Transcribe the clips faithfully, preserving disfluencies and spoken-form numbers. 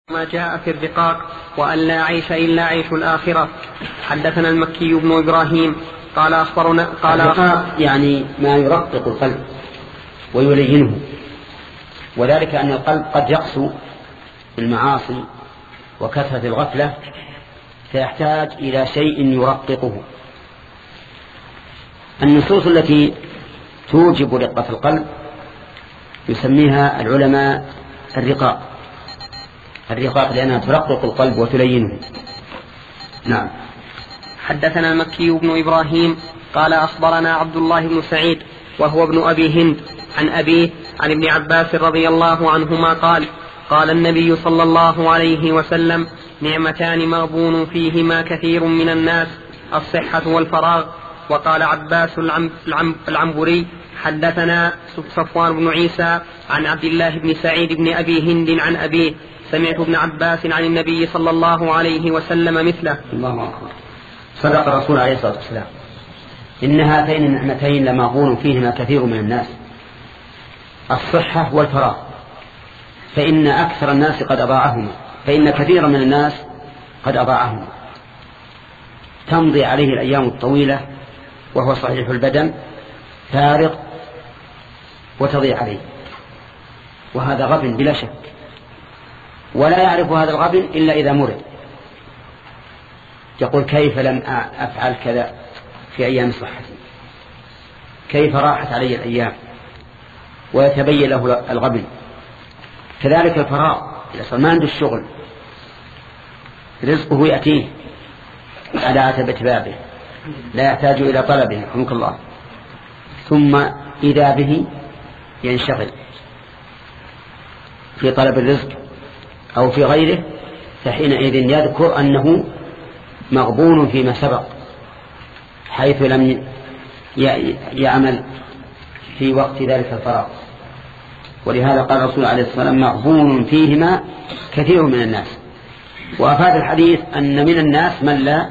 ما جاء في الرقاق وأن لا عيش إلا عيش الآخرة. حدثنا المكي بن إبراهيم قال أخبرنا قال الرقاق يعني ما يرقق القلب ويلينه، وذلك أن القلب قد يقسو بالمعاصي وكثرة الغفلة فيحتاج إلى شيء يرققه. النصوص التي توجب رقة القلب يسميها العلماء الرقاق الرقاق لأنها ترقق القلب وتلينه. نعم. حدثنا المكي بن إبراهيم قال أخبرنا عبد الله بن سعيد وهو ابن أبي هند عن أبيه عن ابن عباس رضي الله عنهما قال قال النبي صلى الله عليه وسلم: نعمتان مغبون فيهما كثير من الناس، الصحة والفراغ. وقال عباس العم العم العنبري: حدثنا صفوان بن عيسى عن عبد الله بن سعيد بن أبي هند عن أبيه: سمعت ابن عباس عن النبي صلى الله عليه وسلم مثله. الله أكبر. صدق الرسول عليه الصلاة والسلام، إن هاتين النعمتين لمغبون فيهما كثير من الناس، الصحة والفراغ، فإن أكثر الناس قد أضاعهما، فإن كثير من الناس قد أضاعهما. تمضي عليه الأيام الطويلة وهو صحيح البدن فارغ وتضيع عليه، وهذا غبن بلا شك، ولا يعرف هذا الغبن إلا إذا مرض، يقول: كيف لم أفعل كذا في أيام صحتي، كيف راحت علي الأيام، ويتبين له الغبن. كذلك الفراغ، إذا ما عنده الشغل رزقه يأتيه على عتبة بابه، لا يحتاج إلى طلبه رحمك الله، ثم إذا به ينشغل في طلب الرزق أو في غيره، فحينئذ يذكر أنه مغبون فيما سبق حيث لم يعمل في وقت ذلك الفراغ. ولهذا قال الرسول عليه الصلاة والسلام: مغبون فيهما كثير من الناس. وأفاد الحديث أن من الناس من لا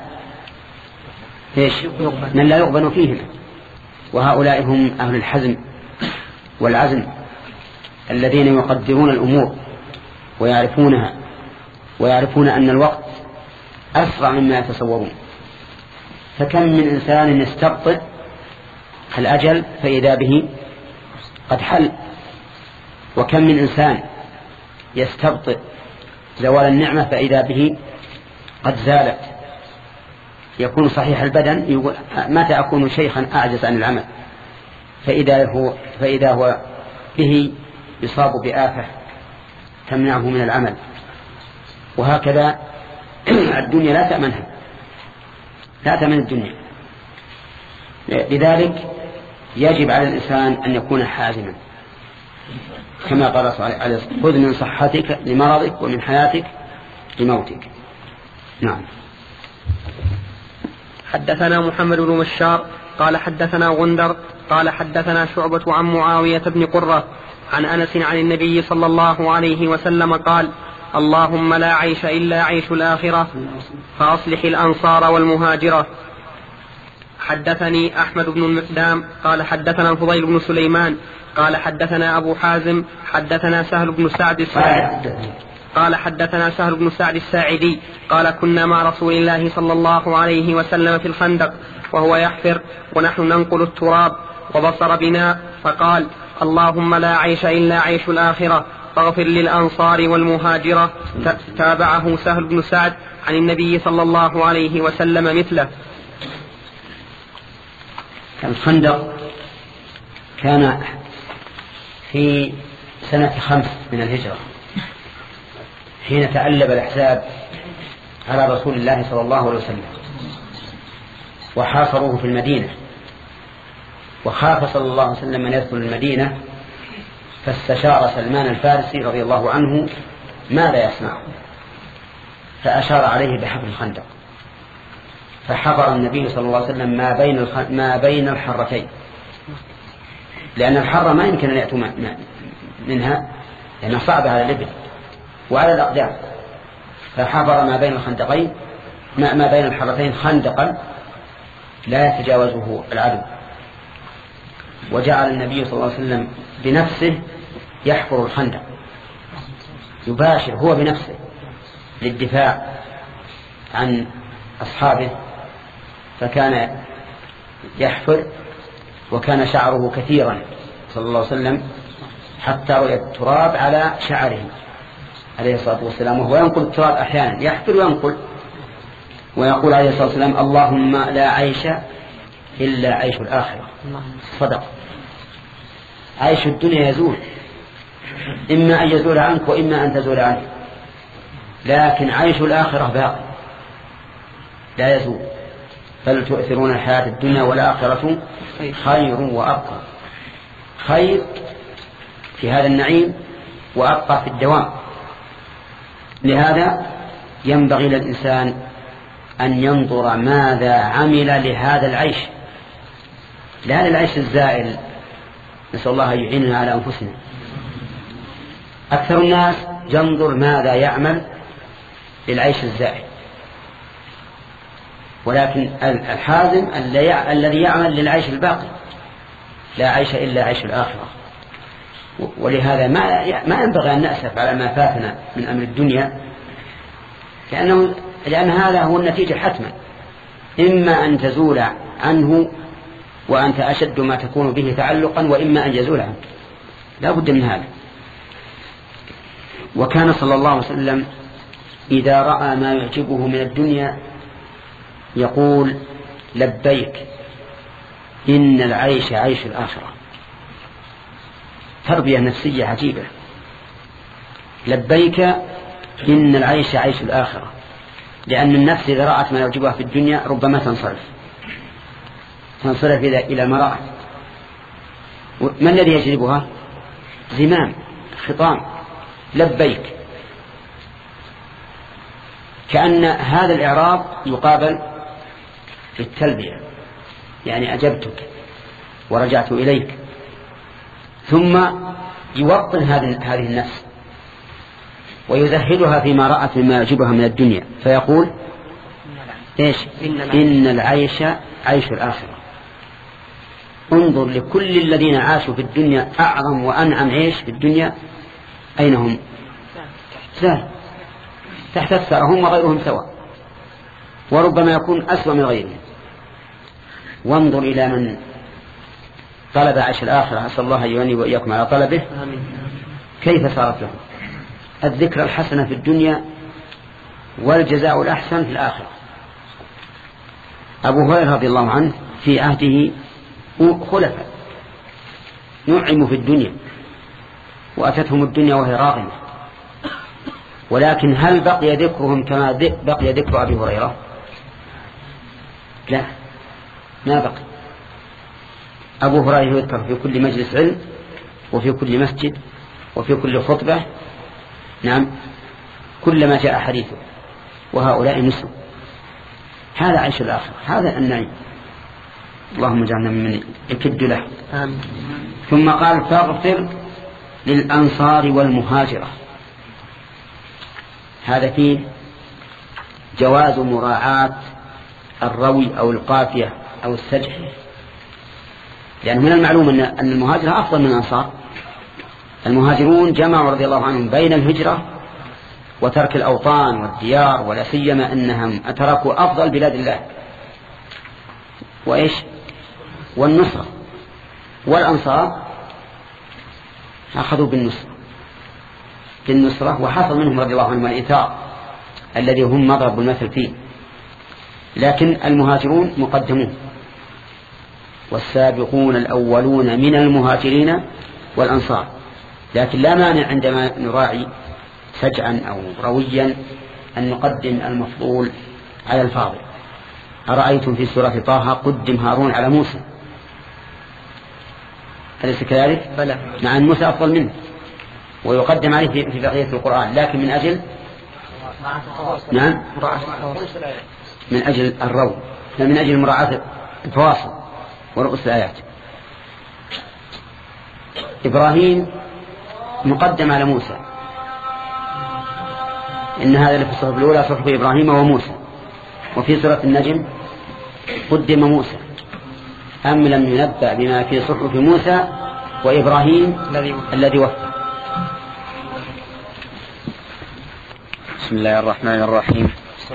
من لا يغبن فيهما، وهؤلاء هم أهل الحزم والعزم الذين يقدرون الأمور ويعرفونها، ويعرفون أن الوقت أسرع مما يتصورون. فكم من إنسان يستبطئ الأجل فإذا به قد حل، وكم من إنسان يستبطئ زوال النعمة فإذا به قد زالت. يكون صحيح البدن يقول: متى أكون شيخا أعجز عن العمل، فإذا هو, فإذا هو به يصاب بآفة تمنعه من العمل. وهكذا الدنيا لا تأمنها، لا تأمن الدنيا. لذلك يجب على الإنسان أن يكون حازما، كما قال صلى الله عليه وسلم: خذ من صحتك لمرضك ومن حياتك لموتك. نعم. حدثنا محمد بن بشار قال حدثنا غندر قال حدثنا شعبة عن معاوية بن قرة عن أنس عن النبي صلى الله عليه وسلم قال: اللهم لا عيش إلا عيش الآخرة، فأصلح الأنصار والمهاجرة. حدثني أحمد بن المقدام قال حدثنا الفضيل بن سليمان قال حدثنا أبو حازم حدثنا سهل بن سعد الساعدي قال حدثنا سهل بن سعد الساعدي قال: كنا مع رسول الله صلى الله عليه وسلم في الخندق وهو يحفر ونحن ننقل التراب، وبصر بنا فقال: اللهم لا عيش إلا عيش الآخرة، فاغفر للأنصار والمهاجرة. تابعه سهل بن سعد عن النبي صلى الله عليه وسلم مثله. الخندق كان في سنة خمس من الهجرة، حين تألب الأحزاب على رسول الله صلى الله عليه وسلم وحاصروه في المدينة، وخاف صلى الله عليه وسلم من يدخل المدينة، فاستشار سلمان الفارسي رضي الله عنه ماذا يصنع، فأشار عليه بحفر الخندق، فحفر النبي صلى الله عليه وسلم ما بين الخ... ما بين الحرتين، لأن الحرة ما يمكن أن يأتوا منها لأنها صعبة على الإبل وعلى الأقدام، فحفر ما بين الخندقين ما, ما بين الحرتين خندقا لا يتجاوزه العدو، وجعل النبي صلى الله عليه وسلم بنفسه يحفر الخندق، يباشر هو بنفسه للدفاع عن أصحابه فكان يحفر، وكان شعره كثيرا صلى الله عليه وسلم حتى رؤي التراب على شعره عليه الصلاة والسلام، وهو ينقل التراب أحيانا، يحفر وينقل، ويقول عليه الصلاة والسلام: اللهم لا عيش إلا عيش الآخرة. صدق. عيش الدنيا يزول، إما أن يزول عنك وإما أن تزول عنك، لكن عيش الآخرة باقي لا يزول. بل تؤثرون الحياة الدنيا والآخرة خير وأبقى. خير في هذا النعيم وأبقى في الدوام. لهذا ينبغي للإنسان أن ينظر ماذا عمل لهذا العيش، لهذا العيش الزائل. نسأل الله أن يعيننا على أنفسنا. أكثر الناس ينظر ماذا يعمل للعيش الزائل، ولكن الحازم الذي يعمل للعيش الباقي. لا عيش إلا عيش الآخرة. ولهذا ما ما ينبغي أن نأسف على ما فاتنا من أمر الدنيا، لأنه لأن هذا هو النتيجة حتما، إما أن تزول عنه وأنت أشد ما تكون به تعلقا، وإما أن يزول عنه، لا بد من هذا. وكان صلى الله عليه وسلم إذا رأى ما يعجبه من الدنيا يقول: لبيك إن العيش عيش الآخرة. تربية نفسية عجيبة. لبيك إن العيش عيش الآخرة، لأن النفس إذا رأت ما يعجبها في الدنيا ربما تنصرف تنصرف إلى ما رأت. ما الذي يجلبها؟ زمام، خطام. لبيك، كأن هذا الإعراب يقابل في التلبية، يعني أجبتك ورجعت إليك. ثم يوطن هذه النفس ويزهدها فيما رأت مما يعجبها من الدنيا، فيقول: إيش؟ إن العيش عيش الآخرة. انظر لكل الذين عاشوا في الدنيا أعظم وأنعم عيش في الدنيا، أين هم؟ سهل تحت الثرى، هم وغيرهم سواء، وربما يكون أسوأ من غيرهم. وانظر إلى من طلب عيش الآخرة، أسأل الله يعني وإياكم على طلبه، كيف صارت لهم الذكرى الحسنة في الدنيا والجزاء الأحسن في الآخرة. أبو هريرة رضي الله عنه في عهده خلفاء نعموا في الدنيا وأتتهم الدنيا وهي راغمة، ولكن هل بقي ذكرهم كما بقي ذكر أبي هريرة؟ لا، ما بقي. أبو هريرة يذكر في كل مجلس علم وفي كل مسجد وفي كل خطبة، نعم، كلما جاء حديثه، وهؤلاء نسوا. هذا عيش الآخرة، هذا النعيم. اللهم اجعلنا ممن يكد له. آمين. ثم قال: فاغفر للأنصار والمهاجرة. هذا فيه جواز مراعاة الروي أو القافية أو السجع، لأن من المعلوم أن المهاجرة أفضل من الأنصار. المهاجرون جمعوا رضي الله عنهم بين الهجرة وترك الأوطان والديار، ولا سيما أنهم أتركوا أفضل بلاد الله وإيش والنصرة. والأنصار أخذوا بالنصرة بالنصرة وحصل منهم رضي الله عنهم الإيثار الذي هم مضرب المثل فيه. لكن المهاجرون مقدمون، والسابقون الأولون من المهاجرين والأنصار. لكن لا مانع عندما نراعي سجعا أو رويا أن نقدم المفضول على الفاضل. أرأيتم في سورة طه قدم هارون على موسى، أليس كذلك؟ بلى. مع أن موسى أفضل منه ويقدم عليه في بقية القرآن، لكن من أجل نعم من أجل الروي، من أجل مراعاة الفواصل ورؤوس الآيات. إبراهيم مقدم على موسى، إن هذا لفي الصحف الأولى صحف إبراهيم وموسى. وفي سورة النجم قدم موسى، أم لم ينبأ بما في صحف موسى وإبراهيم الذي وفى. بسم الله الرحمن الرحيم.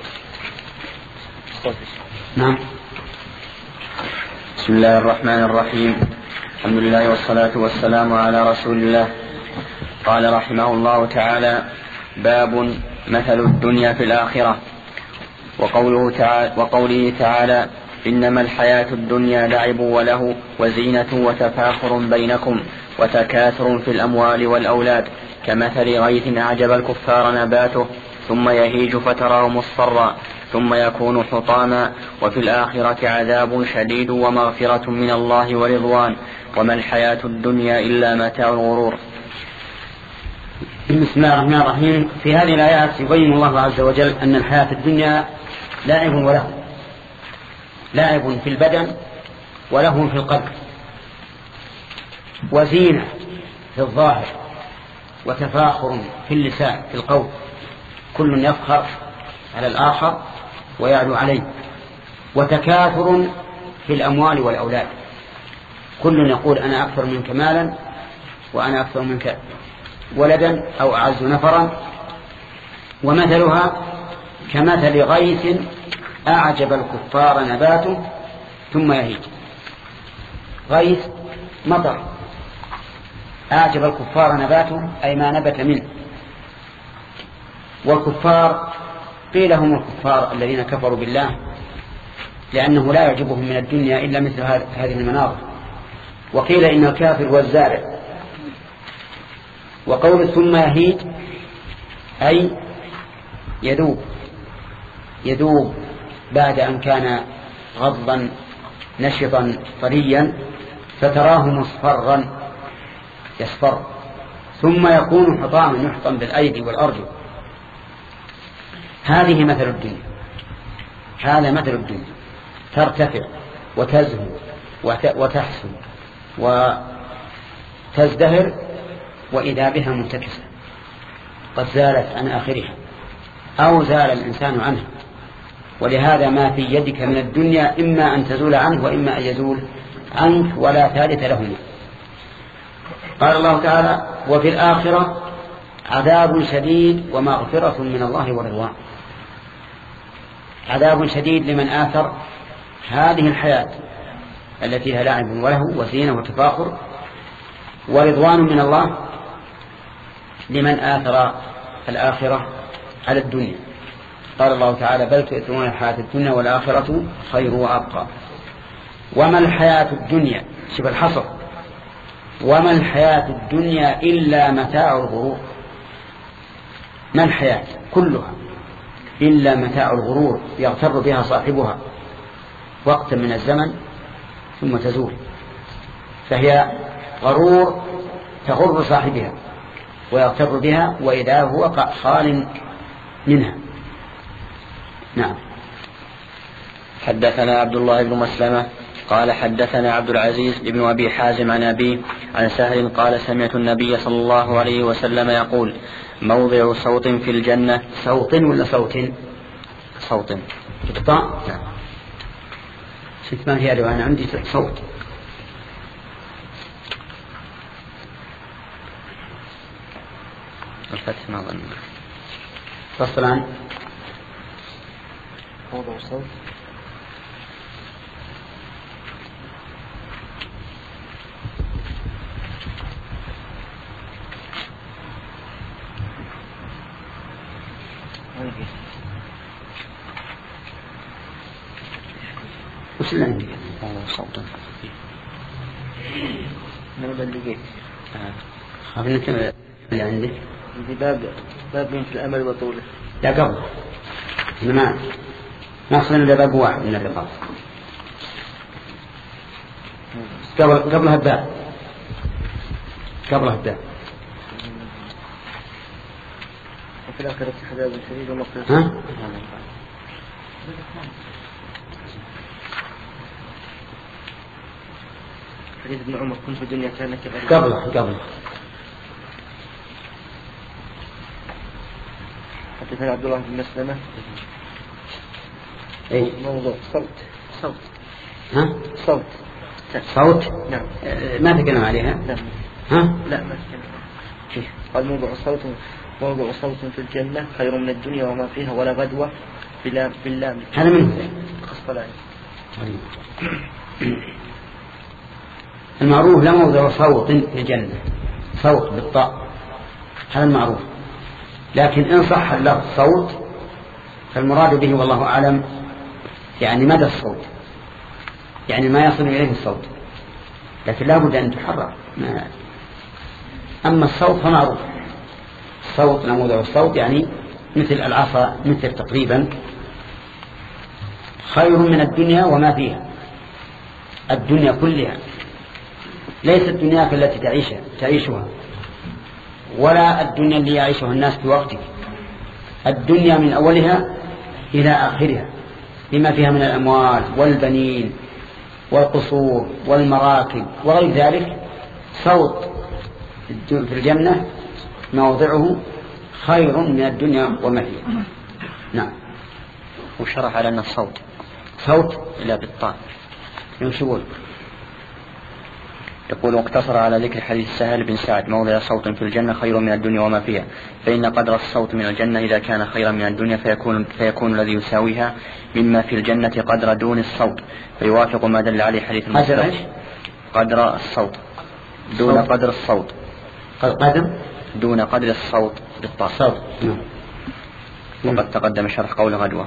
نعم. بسم الله الرحمن الرحيم. الحمد لله والصلاة والسلام على رسول الله. قال رحمه الله تعالى: باب مثل الدنيا في الآخرة. وقوله تعالى, وقوله تعالى: إنما الحياة الدنيا لعب وله وزينة وتفاخر بينكم وتكاثر في الأموال والأولاد كمثل غيث أعجب الكفار نباته ثم يهيج فتراه مصفرا ثم يكون حطاما وفي الآخرة عذاب شديد ومغفرة من الله ورضوان وما الحياة الدنيا إلا متاع الغرور. بسم الله الرحمن الرحيم. في هذه الآيات يبين الله عز وجل أن الحياة الدنيا لاعب وله، لاعب في البدن وله في القلب، وزينة في الظاهر وتفاخر في اللسان في القول، كل يفخر على الآخر ويعلو عليه، وتكاثر في الأموال والأولاد، كل يقول أنا أكثر منك مالا وأنا أكثر منك ولدا أو أعز نفرا. ومثلها كمثل غيث أعجب الكفار نباته ثم يهيج. غيث مطر، أعجب الكفار نباته أي ما نبت منه. والكفار قيل هم الكفار الذين كفروا بالله، لأنه لا يعجبهم من الدنيا إلا مثل هذه المناظر. وقيل إن الكافر هو الزارع. وقول ثم يهيج أي يذوب، يذوب بعد أن كان غضا نشطا طريا فتراه مصفرا يصفر ثم يكون حطاما يحطم بالأيدي والأرجل. هذه مثل الدنيا، هذا مثل الدنيا، ترتفع وتزهو وتحسن وتزدهر وإذا بها منتكسة قد زالت عن آخرها أو زال الإنسان عنها. ولهذا ما في يدك من الدنيا إما أن تزول عنه وإما أن يزول عنك ولا ثالث لهما. قال الله تعالى: وفي الآخرة عذاب شديد ومغفرة من الله ورضوان. عذاب شديد لمن آثر هذه الحياة التي فيها لعب وله وزينة وتفاخر، ورضوان من الله لمن آثر الآخرة على الدنيا. قال الله تعالى: بل تؤثرون الحياة الدنيا والآخرة خير وأبقى. وما الحياة الدنيا، شوف الحصر، وما الحياة الدنيا إلا متاع الغرور. ما الحياة كلها إلا متاع الغرور يغتر بها صاحبها وقتا من الزمن ثم تزول، فهي غرور تغر صاحبها ويغتر بها وإذا هو خال منها. نعم. حدثنا عبد الله بن مسلمة قال حدثنا عبد العزيز بن أبي حازم عن أبيه عن سهل قال: سمعت النبي صلى الله عليه وسلم يقول: موضع صوت في الجنة. صوت ولا صوت؟ صوت بقطاع. نعم. شفت ما فيها رواية، أنا عندي صوت. الفتح ما ظن فصل عن موضع الصوت. وش اللي عندك؟ موضع الصوت أنا بلقيت خافنك اللي عندك باب باب بنت الأمل وطوله. لا قبل ما ما أصلا إلا باب واحد من الرباط قبل قبلها الباب قبلها الباب وفي الآخرة عذاب شديد ومغفرة. ها؟ حديث ابن عمر: كن في الدنيا كأنك غريب. قبلها قبلها حدثنا عبد الله بن مسلمة. اي موضوع صوت. صوت ها صوت صوت. نعم. آه ما تكلم عليها. لا ها لا ما تكلم. قال موضوع الصوت موضع صوت في الجنة خير من الدنيا وما فيها ولا غدوة بلام باللام. هذا منه قسطلاني. المعروف لا موضع صوت في الجنة، صوت بالطاء هذا المعروف، لكن إن صح اللفظ صوت فالمراد به والله أعلم يعني مدى الصوت، يعني ما يصل إليه الصوت، لكن لا بد أن تحرر. أما الصوت فمعروف، الصوت نموذج الصوت يعني مثل العصا، مثل تقريبا خير من الدنيا وما فيها. الدنيا كلها ليست دنياك التي تعيشها تعيشها ولا الدنيا اللي يعيشها الناس في وقتك، الدنيا من أولها إلى آخرها بما فيها من الأموال والبنين والقصور والمراكب وغير ذلك. صوت في الجنة موضعه خير من الدنيا وما فيها. نعم. وشرح على أن الصوت صوت لا بالطاء ينشبون. يقول واقتصر على ذكر حديث سهل بن سعد موضع صوت في الجنة خير من الدنيا وما فيها، فإن قدر الصوت من الجنة إذا كان خيرا من الدنيا فيكون, فيكون الذي يساويها مما في الجنة قدر دون الصوت، فيوافق ما دل عليه حديث المسلم. قدر الصوت دون صوت. قدر الصوت قدر دون قدر الصوت بالطاء صوت. وقد تقدم شرح قول غدوة.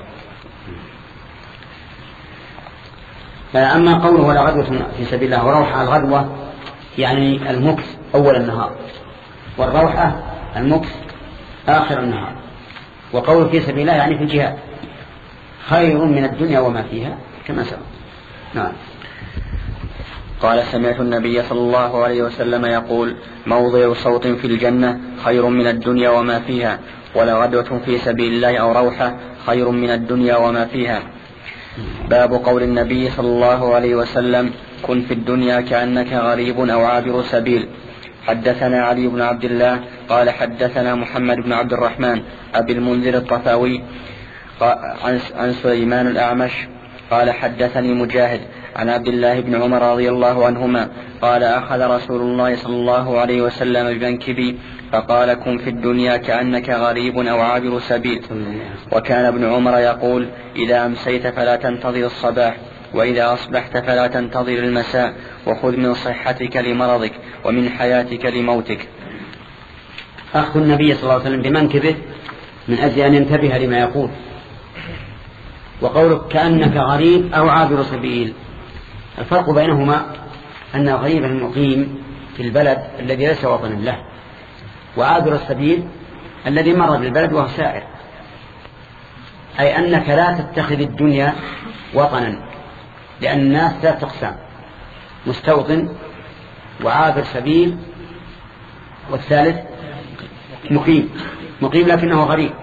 أما قوله ولا غدوة في سبيل الله وروحة، الغدوة يعني المكث أول النهار، والروحة المكث آخر النهار، وقوله في سبيل الله يعني في الجهاد خير من الدنيا وما فيها كما سبق. نعم. قال سمعت النبي صلى الله عليه وسلم يقول موضع صوت في الجنة خير من الدنيا وما فيها، ولا غدوة في سبيل الله أو روحة خير من الدنيا وما فيها. باب قول النبي صلى الله عليه وسلم كن في الدنيا كأنك غريب أو عابر سبيل. حدثنا علي بن عبد الله قال حدثنا محمد بن عبد الرحمن أبي المنذر الطفاوي عن سليمان الأعمش قال حدثني مجاهد عن عبد الله بن عمر رضي الله عنهما قال أخذ رسول الله صلى الله عليه وسلم بمنكبي فقال كن في الدنيا كأنك غريب أو عابر سبيل. وكان ابن عمر يقول إذا أمسيت فلا تنتظر الصباح، وإذا أصبحت فلا تنتظر المساء، وخذ من صحتك لمرضك ومن حياتك لموتك. أخذ النبي صلى الله عليه وسلم بمنكبه من أجل أن ينتبه لما يقول. وقولك كأنك غريب أو عابر سبيل، الفرق بينهما أن الغريب المقيم في البلد الذي ليس وطنا له، وعابر السبيل الذي مر بالبلد وهو سائر، أي أنك لا تتخذ الدنيا وطنا، لأن الناس لا تقسم مستوطن وعابر سبيل والثالث مقيم مقيم لكنه غريب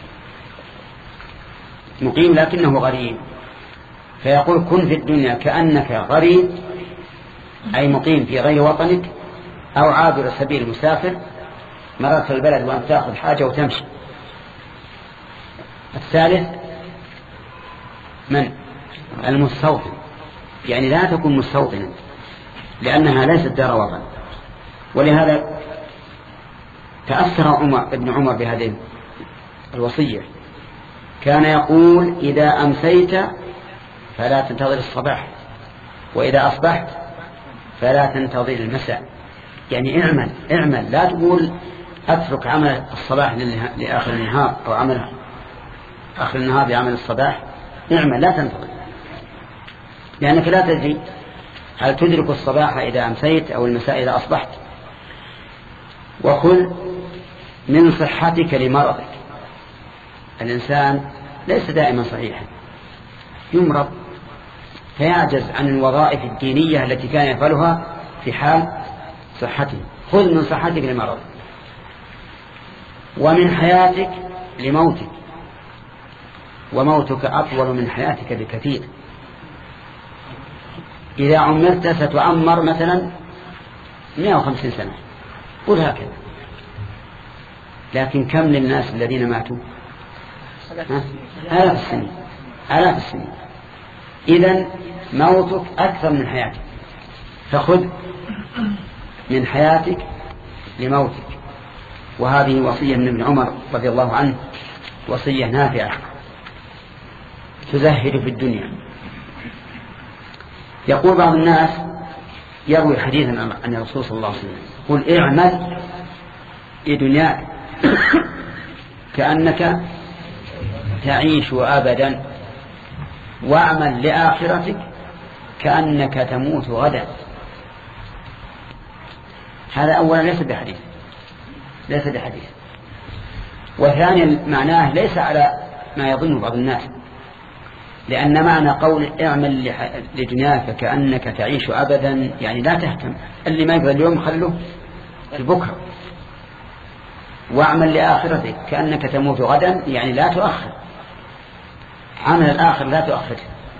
مقيم لكنه غريب. فيقول كن في الدنيا كأنك غريب أي مقيم في غير وطنك، أو عابر سبيل مسافر مررت البلد وأن تأخذ حاجة وتمشي. الثالث من المستوطن، يعني لا تكون مستوطنا لأنها ليست دار وطن. ولهذا تأثر عمر ابن عمر بهذه الوصية، كان يقول إذا أمسيت فلا تنتظر الصباح، وإذا أصبحت فلا تنتظر المساء. يعني اعمل اعمل لا تقول أترك عمل الصباح لآخر النهار أو عمل آخر النهار بعمل الصباح. اعمل لا تنتظر، لأنك لا تدري هل تدرك الصباح إذا أمسيت أو المساء إذا أصبحت. وخذ من صحتك لمرضك، الإنسان ليس دائما صحيحا، يمرض فيعجز عن الوظائف الدينية التي كان يفعلها في حال صحته. خذ من صحتك لمرضك، ومن حياتك لموتك، وموتك أطول من حياتك بكثير. إذا عمرت ستعمر مثلا مئة وخمسين سنة، قل هكذا، لكن كم للناس الذين ماتوا؟ آلاف السنين آلاف السنين. إذن موتك أكثر من حياتك، فخذ من حياتك لموتك، وهذه وصية من ابن عمر رضي الله عنه، وصية نافعة تزهد في الدنيا. يقول بعض الناس يروي حديثا عن الرسول صلى الله عليه وسلم يقول اعمل لدنياك كأنك تعيش أبدا، واعمل لآخرتك كأنك تموت غدا. هذا أولا ليس بحديث ليس بحديث وثانيا معناه ليس على ما يظن بعض الناس، لأن معنى قول اعمل لدنياك كأنك تعيش أبدا يعني لا تهتم، اللي ما يقدر اليوم خلوه لبكرة. واعمل لآخرتك كأنك تموت غدا يعني لا تؤخر عمل الآخر، لا تؤخر.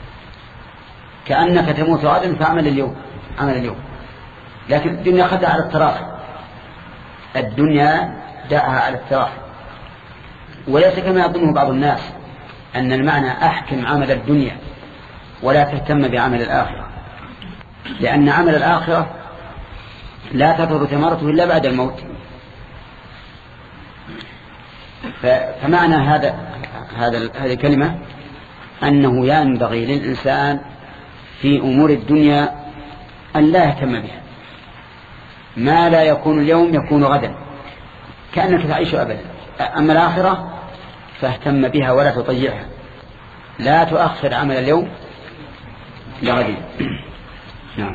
كأنك تموت غدا فاعمل اليوم، عمل اليوم. لكن الدنيا خدها على التراخي، الدنيا دعها على التراخي، وليس كما يظنه بعض الناس أن المعنى أحكم عمل الدنيا ولا تهتم بعمل الآخرة، لأن عمل الآخرة لا تظهر ثمرته إلا بعد الموت. فمعنى هذا هذا هذه الكلمة أنه ينبغي للإنسان في أمور الدنيا أن لا يهتم بها، ما لا يكون اليوم يكون غدا، كأنك تعيش أبدا. أما الآخرة فاهتم بها ولا تضيعها، لا تؤخر عمل اليوم لغد. نعم.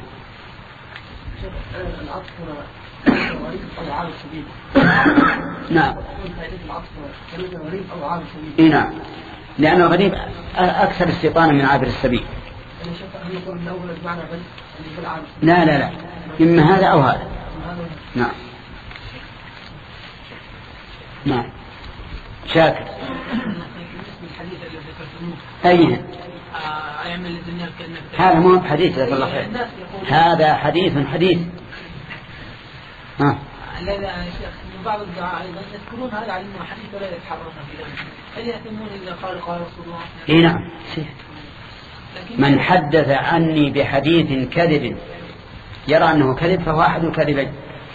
نعم. إيه نعم، لأن الغريب أكثر استيطانا من عابر السبيل. لا لا لا، إما هذا أو هذا. نعم. نعم. شاكر. أين هذا مو حديث جزاك الله خير، هذا حديث حديث. ها. لا لا يا شيخ، من بعض الدعاء أيضا يذكرون هذا على أنه حديث ولا يتحرون في ذلك، هل يهتمون إذا قال قال رسول الله؟ إيه نعم. من حدث عني بحديث كذب يرى أنه كذب فهو أحد الكذبين.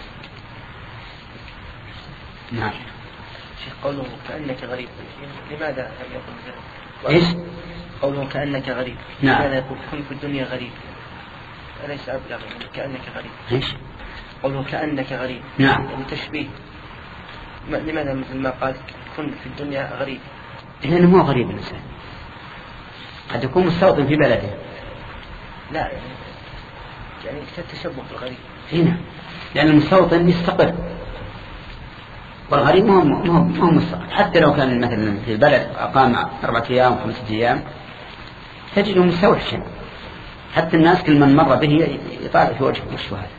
نعم. شيخ قوله كأنك غريب، لماذا لم يقل ذلك؟ إيش؟ قوله كأنك غريب، نعم. لماذا يقول كن في الدنيا غريب؟ أليس أبلغ كأنك غريب؟ إيش؟ قوله كأنك غريب، نعم، يعني تشبيه. لماذا مثل ما قال كن في الدنيا غريب؟ لأنه مو غريب الإنسان، قد يكون مستوطن في بلده. لا يعني يعني تشبه بالغريب. هنا لأن المستوطن يستقر، والغريب مو مو مو مستقر. حتى لو كان مثلا في البلد أقام أربعة أيام خمسة أيام تجده مستوحشا، حتى الناس كل من مر به يطالع في وجهه وش هذا.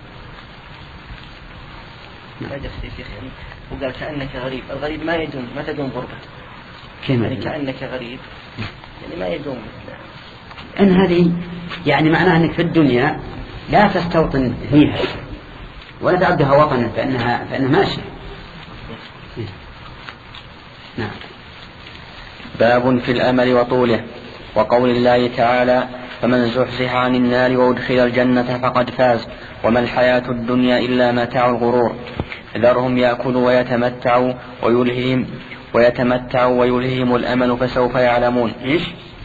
لا جفسي شيخ، يعني وقال كأنك غريب، الغريب ما يدوم، ما تدوم غربته. كيف يعني كأنك غريب يعني ما يدوم. إن هذه يعني معناها أنك في الدنيا لا تستوطن فيها ولا تعدها وطنا، فإنها فإنها ماشية. نعم. باب في الأمل وطوله، وقول الله تعالى فمن زحزح عن النار وأدخل الجنة فقد فاز وما الحياة الدنيا إلا متاع الغرور. ذرهم يأكلوا ويتمتعوا ويلههم ويتمتعوا ويلههم الأمل فسوف يعلمون. إيش؟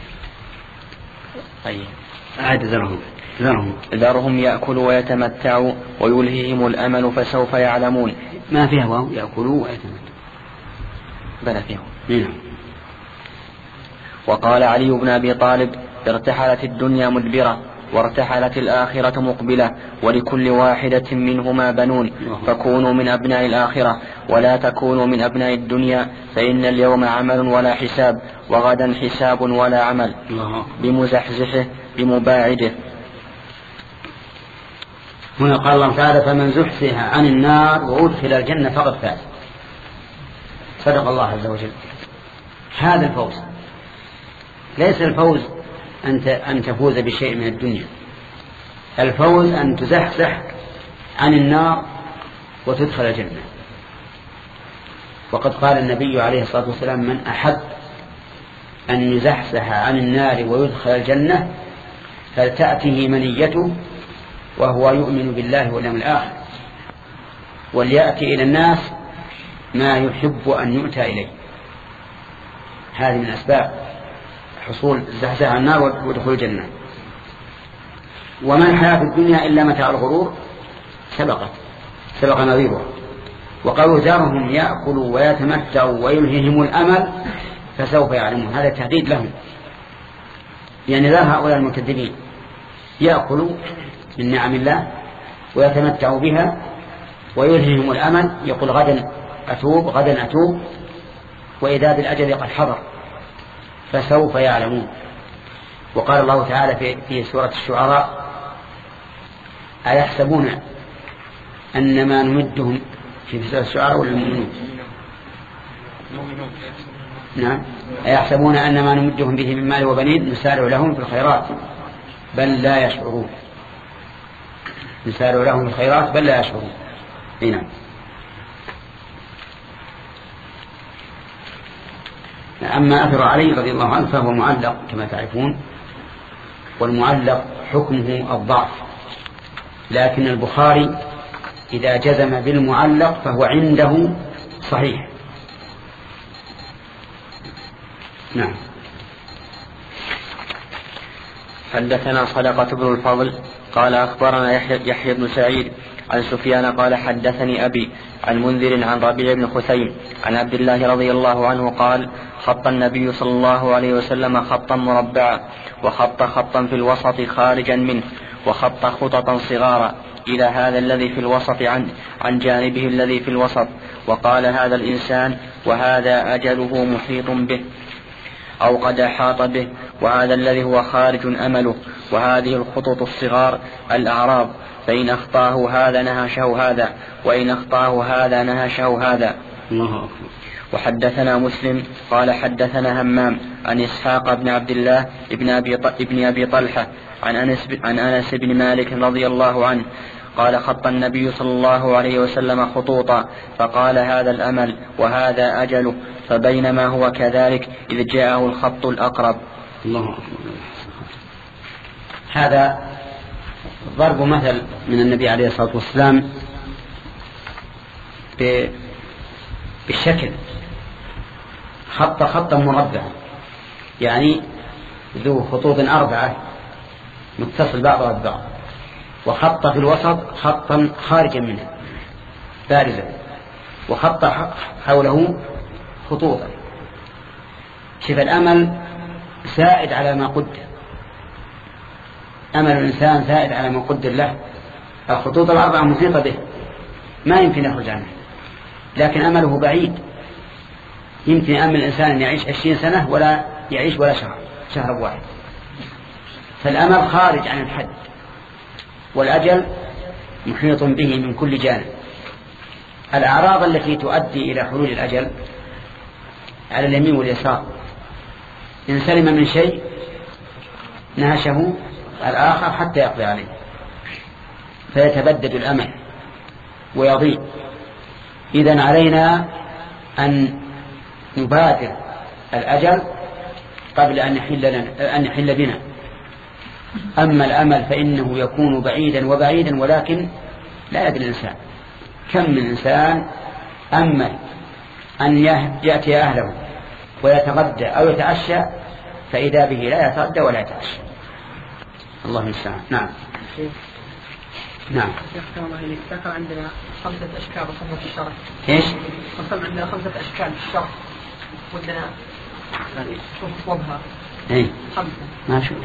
طيب عاد ذرهم ذرهم ذرهم يأكلوا ويتمتعوا ويلههم الأمل فسوف يعلمون. ما فيها واو يأكلوا ويتمتعوا بلى فيهم. نعم. وقال علي بن أبي طالب ارتحلت الدنيا مدبرة وارتحلت الآخرة مقبلة ولكل واحدة منهما بنون فكونوا من أبناء الآخرة ولا تكونوا من أبناء الدنيا فإن اليوم عمل ولا حساب وغدا حساب ولا عمل بمزحزحه بمباعده. هنا قال الله تعالى فمن زحزح عن النار وأدخل الجنة فقد فاز. صدق الله عز وجل. هذا الفوز، ليس الفوز أن تفوز بشيء من الدنيا، الفوز أن تزحزح عن النار وتدخل الجنة. وقد قال النبي عليه الصلاة والسلام من أحب أن يزحزح عن النار ويدخل الجنة فلتأته منيته وهو يؤمن بالله واليوم الآخر وليأتي إلى الناس ما يحب أن يؤتى إليه. هذه من أسباب حصول الزحزحة عن النار ودخول الجنة. وما الحياة في الدنيا إلا متاع الغرور سبقت سبق نظيره. وقالوا ذرهم يأكلوا ويتمتعوا ويلههم الأمل فسوف يعلمون. هذا تهديد لهم، يعني لا هؤلاء المكذبين يأكلوا من نعم الله ويتمتعوا بها ويلههم الأمل، يقول غدا أتوب غدا أتوب، وإذا بالأجل قد حضر فسوف يعلمون. وقال الله تعالى في, في سورة الشعراء أيحسبون أن ما نمدهم في سورة الشعراء والمؤمنون نعم أيحسبون أن ما نمدهم به من مال وبنين نسارع لهم في الخيرات بل لا يشعرون. نسارع لهم في الخيرات بل لا يشعرون. نعم. أما أثر علي رضي الله عنه فهو معلق كما تعرفون، والمعلق حكمه الضعف، لكن البخاري إذا جزم بالمعلق فهو عنده صحيح. نعم. حدثنا صدقة بن الفضل قال أخبرنا يحيى, يحيى بن سعيد عن سفيان قال حدثني أبي عن منذر عن ربيع بن خثيم عن عبد الله رضي الله عنه قال خط النبي صلى الله عليه وسلم خطا مربعا وخط خطا في الوسط خارجا منه وخط خططا صغارا إلى هذا الذي في الوسط عن, عن جانبه الذي في الوسط، وقال هذا الإنسان وهذا أجله محيط به أو قد أحاط به، وهذا الذي هو خارج أمله، وهذه الخطوط الصغار الأعراض، فإن أخطاه هذا نهشه هذا، وإن أخطاه هذا نهشه هذا. الله أكبر. وحدثنا مسلم قال حدثنا همام عن إسحاق بن عبد الله ابن أبي, ابن أبي طلحة عن أنس, عن أنس بن مالك رضي الله عنه قال خط النبي صلى الله عليه وسلم خطوطا فقال هذا الأمل وهذا أجله، فبينما هو كذلك إذ جاءه الخط الأقرب. الله أكبر. هذا ضرب مثل من النبي عليه الصلاة والسلام بالشكل، خط خطا مربعا يعني ذو خطوط أربعة متصل بعضها ببعض، وخط في الوسط خطا خارجا منه بارزا، وخط حوله خطوطا. شوف الأمل سائد على ما قدر، أمل الإنسان سائد على ما قدر له. الخطوط الأربعة محيطة به ما يمكن يخرج عنه، لكن أمله بعيد. يمكن أمل الإنسان أن يعيش عشرين سنة ولا يعيش ولا شهر شهر واحد. فالأمل خارج عن الحد، والأجل محيط به من كل جانب. الأعراض التي تؤدي إلى حلول الأجل على اليمين واليسار، إن سلم من شيء نهشه الآخر حتى يقضي عليه، فيتبدد الأمل ويضيع. إذن علينا أن نبادر الأجل قبل أن يحل, أن يحل بنا. أما الأمل فإنه يكون بعيدا وبعيدا، ولكن لا يدري الإنسان. كم من إنسان أمل أن يأتي أهله ويتغدى أو يتعشى فإذا به لا يتغدى ولا يتعشى. الله المستعان. نعم. نعم. ذكر عندنا خمسة أشكال وصلنا في الشرح. إيش؟ وصلنا عندنا خمسة أشكال في الشرح، ودنا شوف صوبها. إيه. خمسة. ما شو.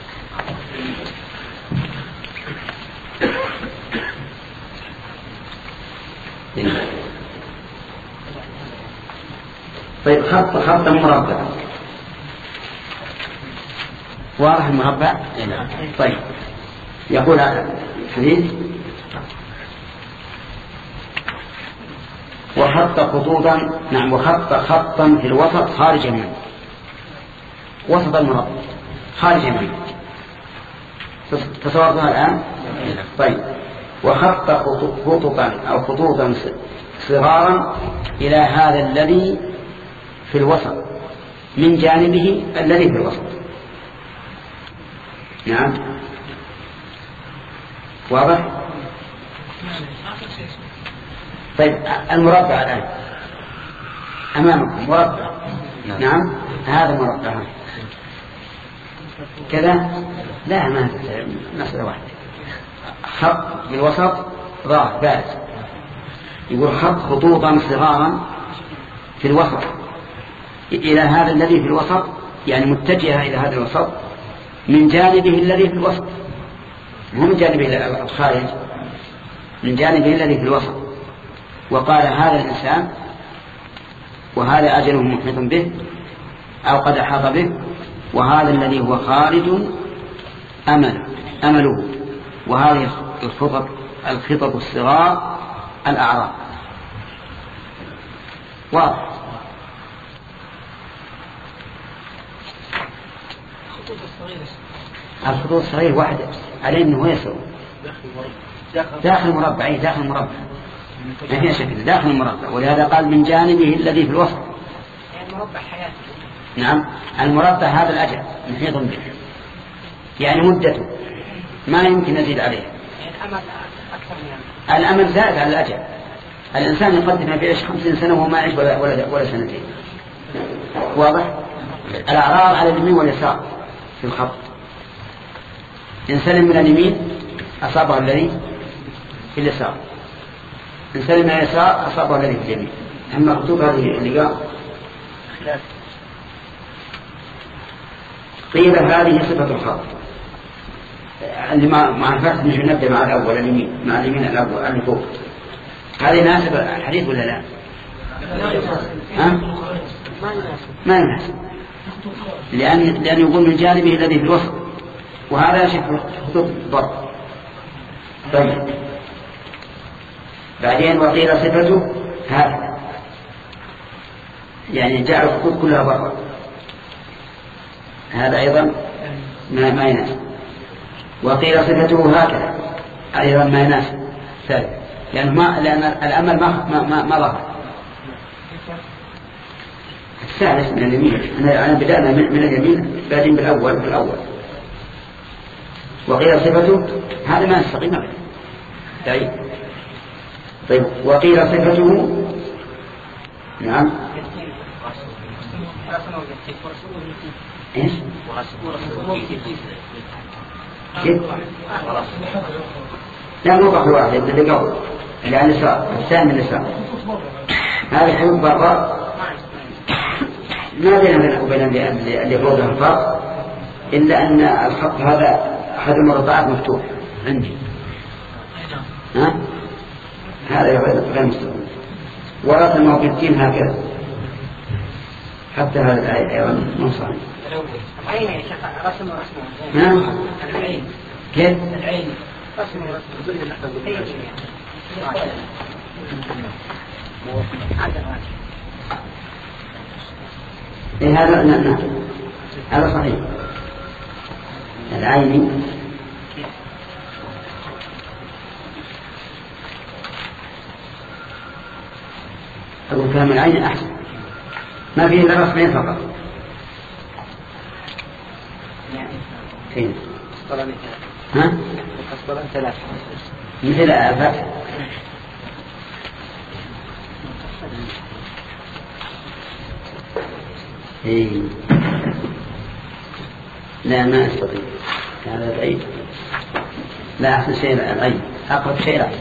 طيب خط خط مربع واضح المربع. طيب يقول الحديث وخط خطوطا. نعم. وخط خطا في الوسط خارجا منه، وسط المربع خارجا منه. تصورتها الآن؟ طيب. وخط خطوطا أو خطوطا صغارا إلى هذا الذي في الوسط من جانبه الذي في الوسط. نعم. واضح؟ طيب المربع الآن أمامكم مربع. نعم, نعم. هذا مربع كذا. لا ما مسألة واحدة. خط بالوسط ظاهر بارز. يقول خط خطوطا صغارا في الوسط إلى هذا الذي في الوسط، يعني متجهة إلى هذا الوسط من جانبه الذي في الوسط، مو من جانبه الخارج، من جانبه الذي في الوسط. وقال هذا الإنسان وهذا أجله محيط به أو قد أحاط به، وهذا الذي هو خارج أمل أمله، وهذه الخطط الخطط الصغار الأعراض. واضح. الخطوط الصغيرة واحدة عليه أنه يسوي داخل المربع. أي داخل المربع ما فيها شكل، داخل المربع. ولهذا قال من جانبه الذي في الوسط، يعني مربع حياته. نعم المربع هذا الأجل محيط به، يعني مدته ما يمكن نزيد عليه. يعني الأمل أكثر من الأمل زائد على الأجل. الإنسان يقدم في عيش خمسين سنة وما يعيش ولا, ولا, ولا سنتين. واضح. الأعراض على اليمين واليسار في الخط. إن سلم من اليمين أصابه الذي في اليسار، إن سلم من اليسار أصابه الذي في اليمين. أما خطوط هذه اللقاء قيل هذه صفة الخط اللي مع الفتح نحن نبدأ مع الأول اليمين، مع اليمين الأول اللي فوق. هذه ناسب الحديث ولا لا؟ ها؟ ما يناسب، لأن لأن يقول من جانبه الذي في الوسط، وهذا شكل خطوط ضرب. طيب بعدين وقيل صفته هذا، يعني جعل الخطوط كلها ضرب، هذا أيضا ما ما يناسب. وقيل صفته هكذا أيضا ما يناسب ثالث، لأن ما لأن الأمل ما ما ما, ما ظهر. الثالث من اليمين، أنا بدأنا من اليمين بعدين بالأول بالأول. وقيل صفته هذا ما يستقيم أبدا. طيب طيب وقيل صفته نعم ايش كيف لا مو بحر واحد اللي قبل اللي على اليسار الثاني من اليسار. هذه حروف برا ما بيننا وبين اللي فوقها الفرق إلا أن الخط هذا أحد المربعات مفتوح عندي، ها هذا غير مستقيم. ورأس الموقفتين هكذا، حتى هذا الآية أيضا منصعب. العين يا شيخ رسم ورسمه. نعم. العين. كيف؟ العين رسم ورسمه. إيه هذا نعم هذا صحيح. العين أقول كلام العين أحسن، ما فيه إلا رسمين فقط. فين؟ ها؟ ثلاثة مثل الفتح. إيه. لا ما أستطيع هذا بعيد. لا أحسن شيء العين أقرب شيء العين.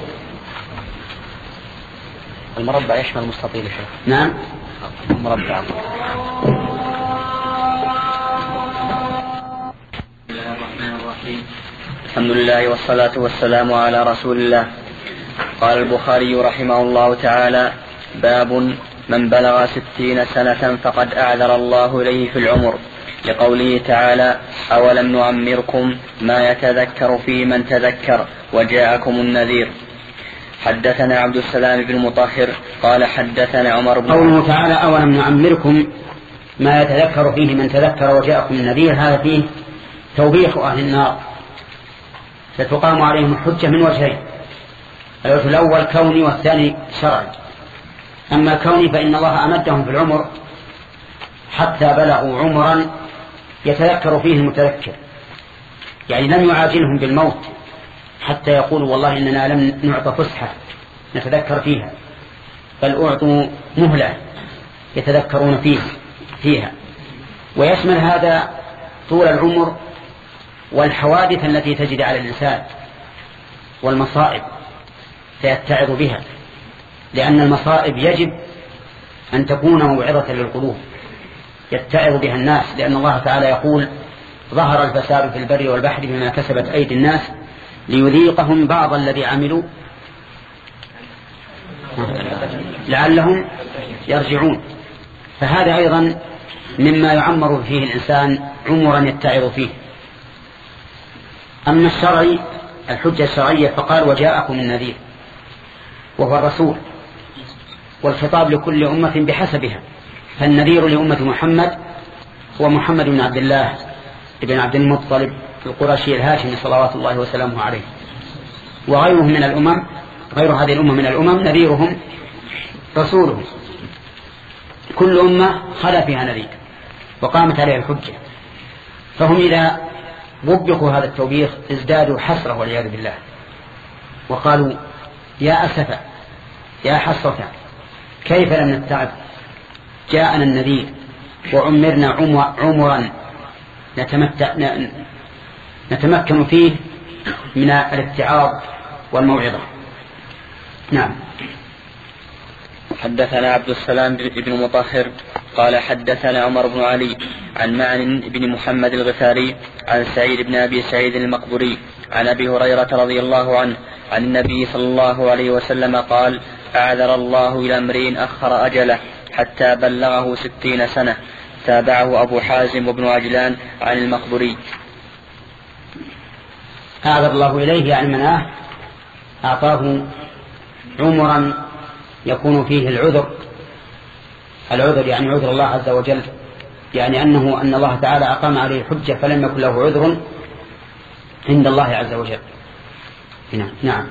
المربع يشمل المستطيل يا شيخ. نعم المربع. بسم الله الرحمن الرحيم. الحمد لله والصلاة والسلام على رسول الله. قال البخاري رحمه الله تعالى: باب من بلغ ستين سنة فقد أعذر الله إليه في العمر، لقوله تعالى: أولم نعمركم ما يتذكر فيه من تذكر وجاءكم النذير. حدثنا عبد السلام بن مطهر قال حدثنا عمر بن قوله تعالى: أولم نعمركم ما يتذكر فيه من تذكر وجاءكم النذير، هذا فيه توبيخ أهل النار، ستقام عليهم الحجة من وجهين: الوجه الأول كوني والثاني شرعي. أما كوني فإن الله أمدهم في العمر حتى بلغوا عمرا يتذكر فيه المتذكر، يعني لم يعاجلهم بالموت حتى يقولوا والله إننا لم نعطى فسحة نتذكر فيها، بل أعطوا مهلة يتذكرون فيه فيها. ويشمل هذا طول العمر والحوادث التي تجد على الإنسان والمصائب فيتعظ بها، لأن المصائب يجب أن تكون موعظة للقلوب يتعظ بها الناس، لأن الله تعالى يقول ظهر الفساد في البر والبحر بما كسبت أيدي الناس ليذيقهم بعض الذي عملوا لعلهم يرجعون. فهذا أيضا مما يعمر فيه الإنسان عمرا يتعظ فيه. أما الشرعي الحجة الشرعية فقال وجاءكم النذير وهو الرسول، والخطاب لكل أمة بحسبها، فالنذير لأمة محمد هو محمد بن عبد الله بن عبد المطلب القرشي الهاشمي صلوات الله وسلامه عليه، وغيره من الأمم غير هذه الأمة من الأمم نذيرهم رسولهم. كل أمة خلا فيها نذير وقامت عليها الحجة، فهم إذا وبقوا هذا التوبيخ ازدادوا حسرة والعياذ بالله، وقالوا يا أسفا يا حسرة كيف لم نتعب، جاءنا النذير وعمرنا عمرا نتمكن فيه من الاتعاظ والموعظة. نعم. حدثنا عبد السلام بن مطهر قال حدثنا عمر بن علي عن معن بن محمد الغفاري عن سعيد بن أبي سعيد المقبري عن أبي هريرة رضي الله عنه عن النبي صلى الله عليه وسلم قال أعذر الله إلى امرئ أخر أجله حتى بلغه ستين سنة. تابعه أبو حازم وابن عجلان عن المقبري. أعذر الله إليه يعني مناه أعطاه عمرا يكون فيه العذر. العذر يعني عذر الله عز وجل، يعني أنه أن الله تعالى أقام عليه حجة فلم يكن له عذر عند الله عز وجل. نعم.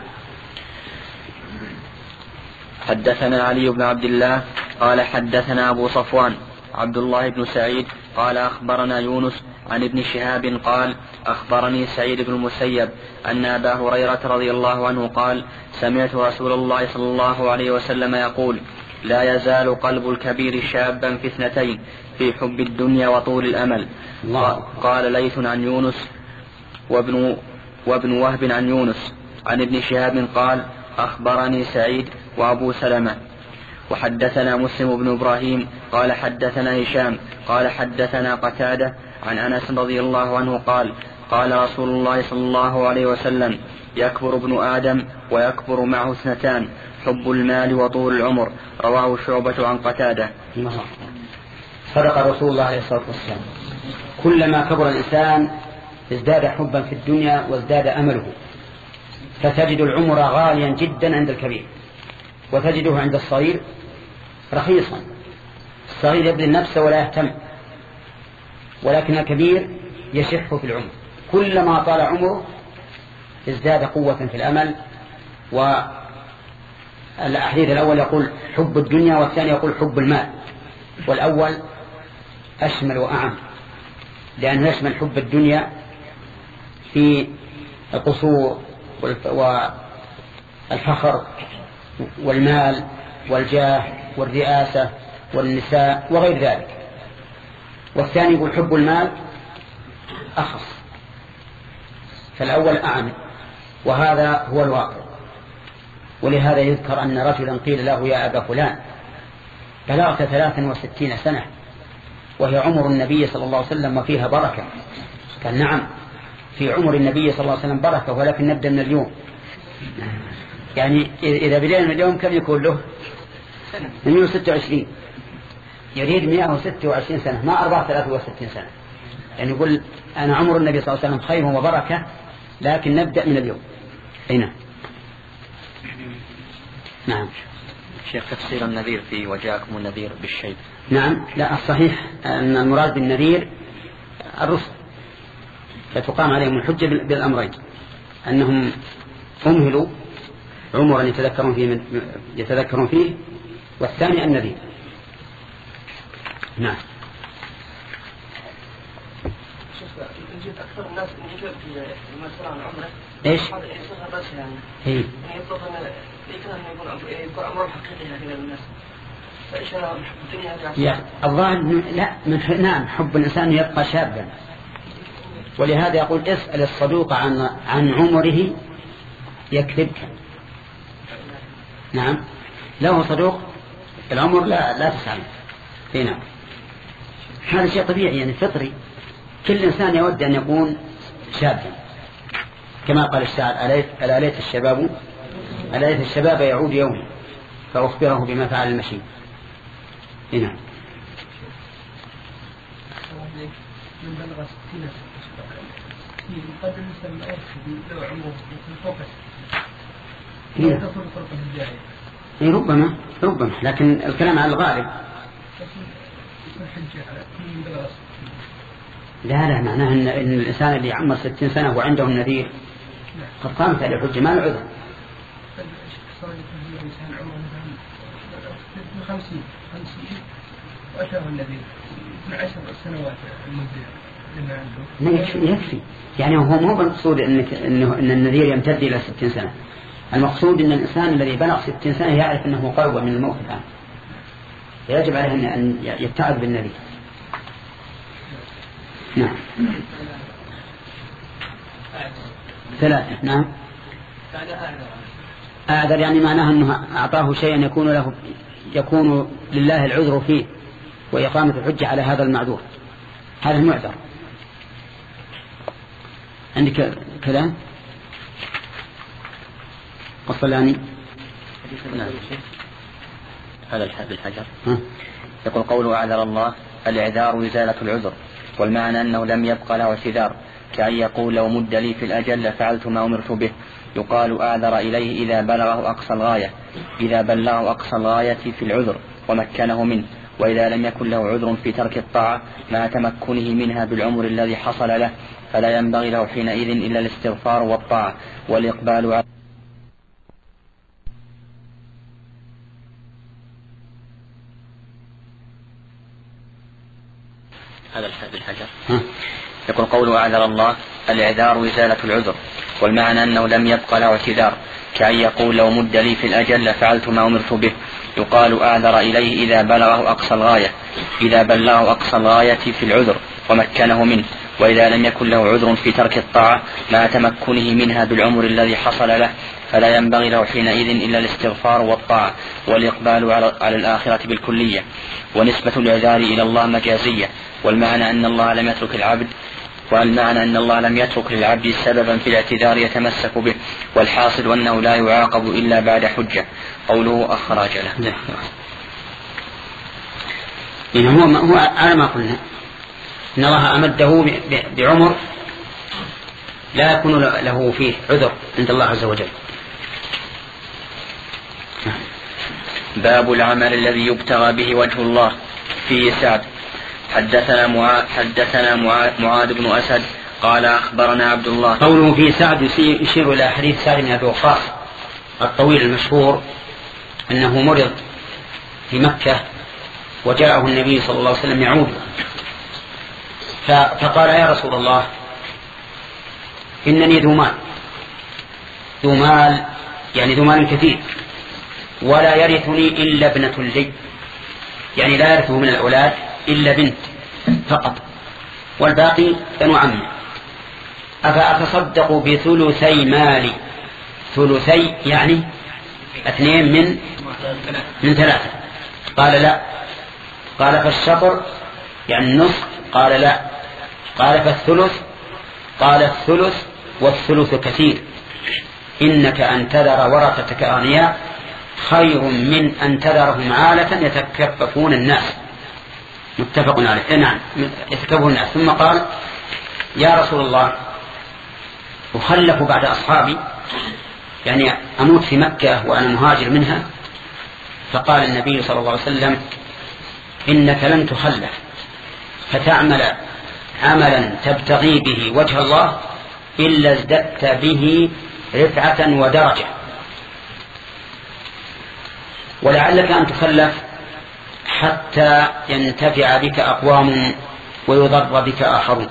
حدثنا علي بن عبد الله قال حدثنا أبو صفوان عبد الله بن سعيد قال أخبرنا يونس عن ابن شهاب قال أخبرني سعيد بن المسيب أن أبا هريرة رضي الله عنه قال سمعت رسول الله صلى الله عليه وسلم يقول لا يزال قلب الكبير شابا في اثنتين في حب الدنيا وطول الأمل. قال ليث عن يونس وابن, وابن وهب عن يونس عن ابن شهاب قال أخبرني سعيد وأبو سلمة. وحدثنا مسلم بن إبراهيم قال حدثنا هشام قال حدثنا قتادة عن أنس رضي الله عنه قال قال رسول الله صلى الله عليه وسلم يكبر ابن آدم ويكبر معه اثنتان حب المال وطول العمر. رواه شعبة عن قتادة. صدق رسول الله عليه الصلاة والسلام. كلما كبر الإنسان ازداد حبا في الدنيا وازداد أمله، فتجد العمر غاليا جدا عند الكبير وتجده عند الصغير رخيصا. الصغير يبذل نفسه ولا يهتم، ولكن الكبير يشح في العمر. كلما طال عمره ازداد قوة في الأمل. والحديث الأول يقول حب الدنيا والثاني يقول حب المال، والأول أشمل وأعم لأنه يشمل حب الدنيا في القصور والفخر والمال والجاه والرئاسة والنساء وغير ذلك، والثاني يقول حب المال أخص، فالأول أعم، وهذا هو الواقع. ولهذا يذكر أن رجلا قيل له يا أبا فلان بلغت ثلاثا وستين سنة وهي عمر النبي صلى الله عليه وسلم وفيها بركة. قال نعم في عمر النبي صلى الله عليه وسلم بركة، ولكن نبدأ من اليوم. يعني إذا بدأنا من اليوم كم يكون له؟ مئة وستة وعشرين. يريد مئة وستة وعشرين سنة ما أربعة ثلاثة وستين سنة. يعني يقول أنا عمر النبي صلى الله عليه وسلم خير وبركة، لكن نبدأ من اليوم. أين؟ نعم. شيخ تفسير النذير في وجاءكم النذير بالشيب. نعم. لا الصحيح أن المراد بالنذير الرسل، فتقام عليهم الحجة بالأمرين، أنهم أمهلوا عمرا يتذكرون فيه, يتذكرون فيه، والثاني النذير. نعم. أكثر الناس يجب في المسألة عن عمره إيش؟ يصغر رأسه يعني. إيه. يطلب أن يكون يكون أمر حقيقي هنا الناس. الظاهر لا من نعم حب الإنسان يبقى شابا، ولهذا يقول اسأل الصدوق عن عن عمره يكذبك. نعم له صدوق العمر لا لا تسأل. نعم هذا شيء طبيعي يعني فطري، كل إنسان يود أن يكون شابا كما قال الشاعر ألا ليت الشباب ألا ليت الشباب يعود يومي فأخبره بما فعل المشي. نعم من بلغ ستين قد يسمى أرشد لو عمره فوق ستين ربما ربما لكن الكلام على الغالب. لا لا معناه إن, إن الإنسان اللي عمر ستين سنة وعنده النذير قد قامت عليه الحجة ما العذر. خمسين خمسين وأتاه النذير من عشر سنوات المدة يكفي يكفي يعني هو مو بالمقصود إنك إنه إن النذير يمتد إلى ستين سنة، المقصود إن الإنسان الذي بلغ ستين سنة يعرف أنه قرب من الموت الآن، يجب عليه أن يتعظ بالنذير. نعم ثلاثة. نعم أعذر يعني معناه أنه أعطاه شيئا يكون له يكون لله العذر فيه وإقامة الحجة على هذا المعذور، هذا المعذر. عندك كلام قصلاني هذا الحجر يقول قوله أعذر الله الإعذار إزالة العذر، والمعنى أنه لم يبقى له اعتذار، كأن يقول لو مد لي في الأجل لفعلت ما أمرت به. يقال أعذر إليه إذا بلغه أقصى الغاية إذا بلغه أقصى الغاية في العذر ومكنه منه، وإذا لم يكن له عذر في ترك الطاعة مع تمكنه منها بالعمر الذي حصل له فلا ينبغي له حينئذ إلا الاستغفار والطاعة والإقبال على هذا الحجر. يقول قوله أعذر الله الإعذار إزالة العذر، والمعنى أنه لم يبقى له اعتذار، كأن يقول لو مد لي في الأجل لفعلت ما أمرت به. يقال أعذر إليه إذا بلغه أقصى الغاية إذا بلغه أقصى الغاية في العذر ومكنه منه، وإذا لم يكن له عذر في ترك الطاعة مع تمكنه منها بالعمر الذي حصل له فلا ينبغي له حينئذ إلا الاستغفار والطاعة والإقبال على الآخرة بالكلية. ونسبة الإعذار إلى الله مجازية، والمعنى أن الله لم يترك العبد والمعنى أن الله لم يترك للعبد سببا في الاعتذار يتمسك به، والحاصل أنه لا يعاقب إلا بعد حجة. قوله أخرج له إن هو هو على ما قلنا إن الله أمده بعمر لا يكون له فيه عذر عند الله عز وجل. باب العمل الذي يبتغى به وجه الله. فيه سعد حدثنا معاذ حدثنا معاذ بن أسد قال أخبرنا عبد الله. قوله في سعد يشير إلى حديث سعد بن أبي وقاص الطويل المشهور أنه مرض في مكة وجاءه النبي صلى الله عليه وسلم يعود، فقال يا رسول الله إنني ذو مال ذو مال يعني ذو مال كثير، ولا يرثني إلا ابنة لي، يعني لا يرثه من الأولاد إلا بنت فقط والباقي بنو عمه، أفأتصدق بثلثي مالي؟ ثلثي يعني اثنين من من ثلاثة. قال لا. قال فالشطر يعني النصف؟ قال لا. قال فالثلث؟ قال الثلث والثلث كثير، إنك أن تذر ورثتك أغنياء خير من أن تذرهم عالة يتكففون الناس. متفق عليه. نعم يتكففون الناس. ثم قال يا رسول الله أخلف بعد أصحابي، يعني أموت في مكة وأنا مهاجر منها. فقال النبي صلى الله عليه وسلم إنك لن تخلف فتعمل عملا تبتغي به وجه الله إلا ازددت به رفعة ودرجة، ولعلك أن تخلف حتى ينتفع بك أقوام ويضر بك آخرون.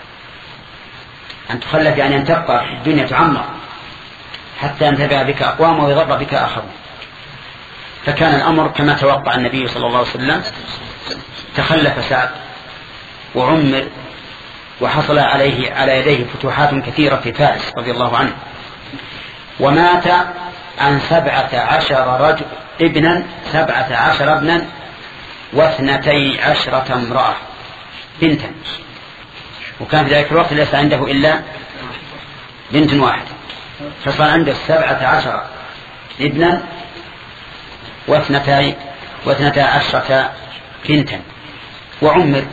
أن تخلف يعني أن تبقى في الدنيا تعمر حتى ينتفع بك أقوام ويضر بك آخرون. فكان الأمر كما توقع النبي صلى الله عليه وسلم. تخلف سعد وعمر وحصل عليه على يديه فتوحات كثيرة في فارس رضي الله عنه، ومات عن سبعة عشر رجل ابنا سبعة عشر ابنا واثنتي عشرة امرأة بنتا، وكان في ذلك الوقت ليس عنده إلا بنت واحدة، فصار عنده سبعة عشر ابنا واثنتي واثنتا عشرة بنتا وعمر.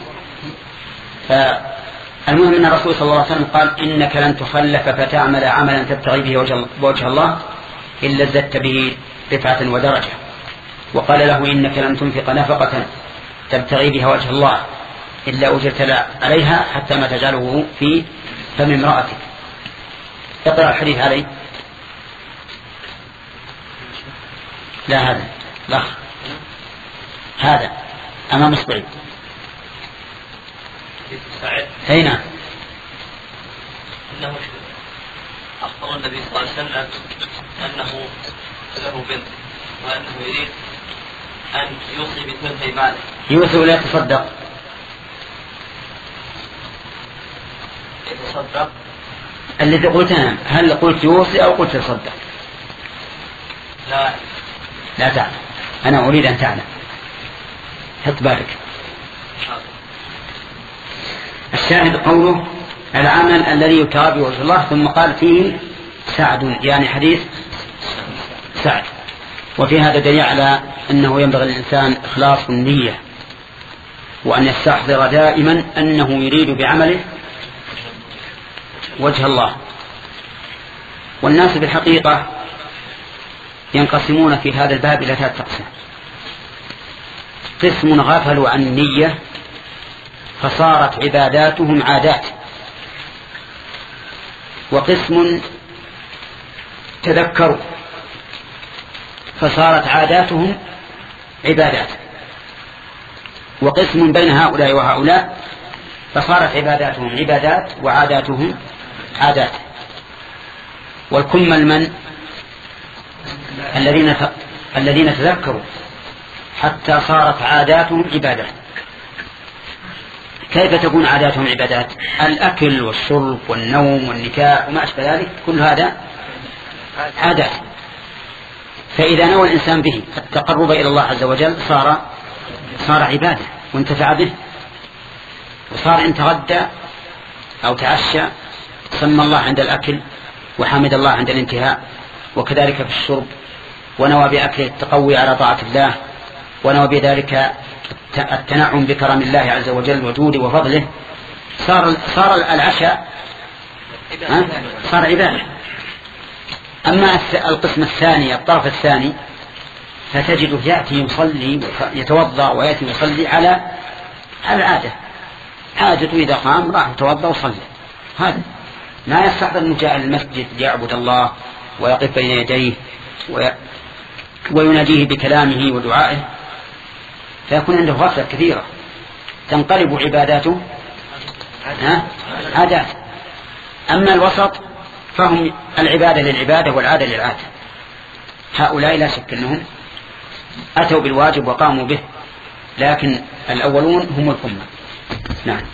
فالمهم أن الرسول صلى الله عليه وسلم قال إنك لن تخلف فتعمل عملا تبتغي به وجه الله إلا ازددت به رفعة ودرجة، وقال له إنك لن تنفق نفقة تبتغي بها وجه الله إلا أجرت عليها حتى ما تجعله في فم امرأتك. اقرأ الحديث عليه. لا هذا لا هذا أمام إصبعي. أين أنه أخبر النبي صلى الله عليه وسلم أنه له بنت وأنه يريد أن يوصي بثلثي ماله. يوصي ولا يتصدق؟ يتصدق. الذي قلت أنا هل قلت يوصي أو قلت يتصدق؟ لا لا تعلم، أنا أريد أن تعلم، حط بالك. الشاهد قوله العمل الذي يتابع وجه الله، ثم قال فيه سعد يعني حديث سعد. وفي هذا دليل على أنه ينبغي للإنسان إخلاص النية، وأن يستحضر دائما أنه يريد بعمله وجه الله. والناس بالحقيقة ينقسمون في هذا الباب إلى ثلاثة أقسام: قسم غفلوا عن النية فصارت عباداتهم عادات، وقسم تذكروا فصارت عاداتهم عبادات، وقسم بين هؤلاء وهؤلاء فصارت عباداتهم عبادات وعاداتهم عادات. والكمل من الذين الذين تذكروا حتى صارت عاداتهم عبادات. كيف تكون عاداتهم عبادات؟ الأكل والشرب والنوم والنكاح وما أشبه ذلك كل هذا عادات. فإذا نوى الإنسان به التقرب إلى الله عز وجل صار صار عبادة وانتفع به، وصار إن تغدى أو تعشى سمى الله عند الأكل وحمد الله عند الانتهاء، وكذلك في الشرب، ونوى بأكله التقوي على طاعة الله، ونوى بذلك التنعم بكرم الله عز وجل وجوده وفضله، صار صار العشاء صار عبادة. أما القسم الثاني الطرف الثاني فتجده يأتي يصلي يتوضأ ويأتي يصلي على على العادة، حاجته إذا قام راح يتوضأ وصلي، هذا ما يستحضر أنه جاء المسجد ليعبد الله ويقف بين يديه ويناديه بكلامه ودعائه، فيكون عنده غفلة كثيرة تنقلب عباداته عادات. أما الوسط فهم العبادة للعبادة والعادة للعادة، هؤلاء لا شك أنهم أتوا بالواجب وقاموا به، لكن الأولون هم الأمة. نعم.